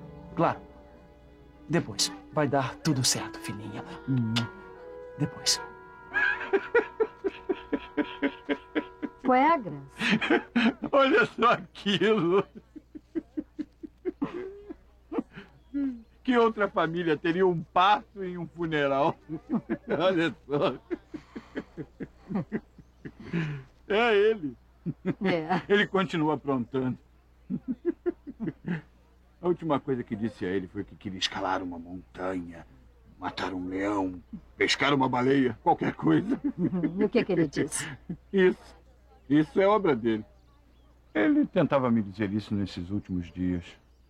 Depois. Vai dar tudo certo, filhinha. Depois. Qual é a graça? Olha só aquilo. Que outra família teria um parto e um funeral? Olha só. É ele. É. Ele continua aprontando. A última coisa que disse a ele foi que queria escalar uma montanha, matar um leão, pescar uma baleia, qualquer coisa. E o que ele disse? Isso é obra dele. Ele tentava me dizer isso nesses últimos dias.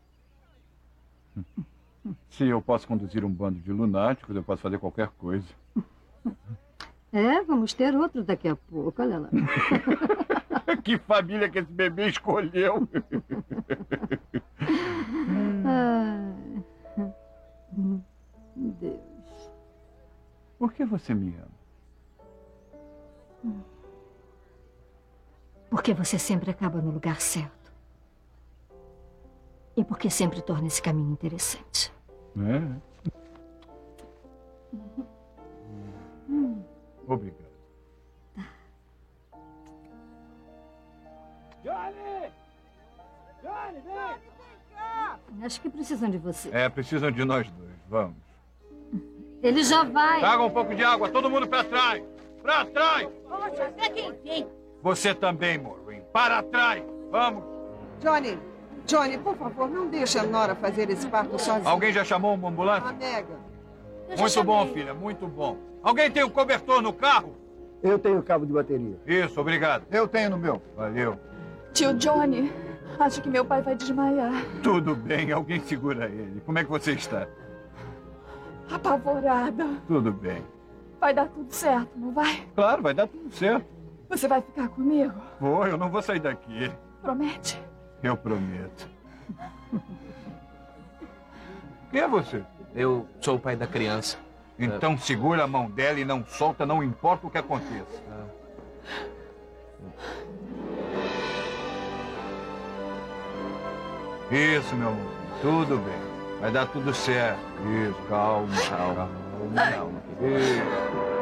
Se eu posso conduzir um bando de lunáticos, eu posso fazer qualquer coisa. É, vamos ter outro daqui a pouco, olha lá. Que família que esse bebê escolheu. Ai, Deus. Por que você me ama? Porque você sempre acaba no lugar certo. E porque sempre torna esse caminho interessante. É? Obrigado. Johnny! Johnny, vem! Acho que precisam de você. É, precisam de nós dois. Vamos. Ele já vai. Traga um pouco de água, todo mundo pra trás! Pra trás! Poxa, até quem vem. Você também, Maureen. Para trás! Vamos! Johnny, por favor, não deixe a Nora fazer esse parto sozinha. Alguém já chamou uma ambulância? A Megan. Muito bom, filha, muito bom. Alguém tem um cobertor no carro? Eu tenho cabo de bateria. Isso, obrigado. Eu tenho no meu. Valeu. Tio Johnny, acho que meu pai vai desmaiar. Tudo bem, alguém segura ele. Como é que você está? Apavorada. Tudo bem. Vai dar tudo certo, não vai? Claro, vai dar tudo certo. Você vai ficar comigo? Vou, eu não vou sair daqui. Promete? Eu prometo. Quem é você? Eu sou o pai da criança. Então segura a mão dela e não solta, não importa o que aconteça. Isso, meu amor. Tudo bem. Vai dar tudo certo. Isso, calma. Isso.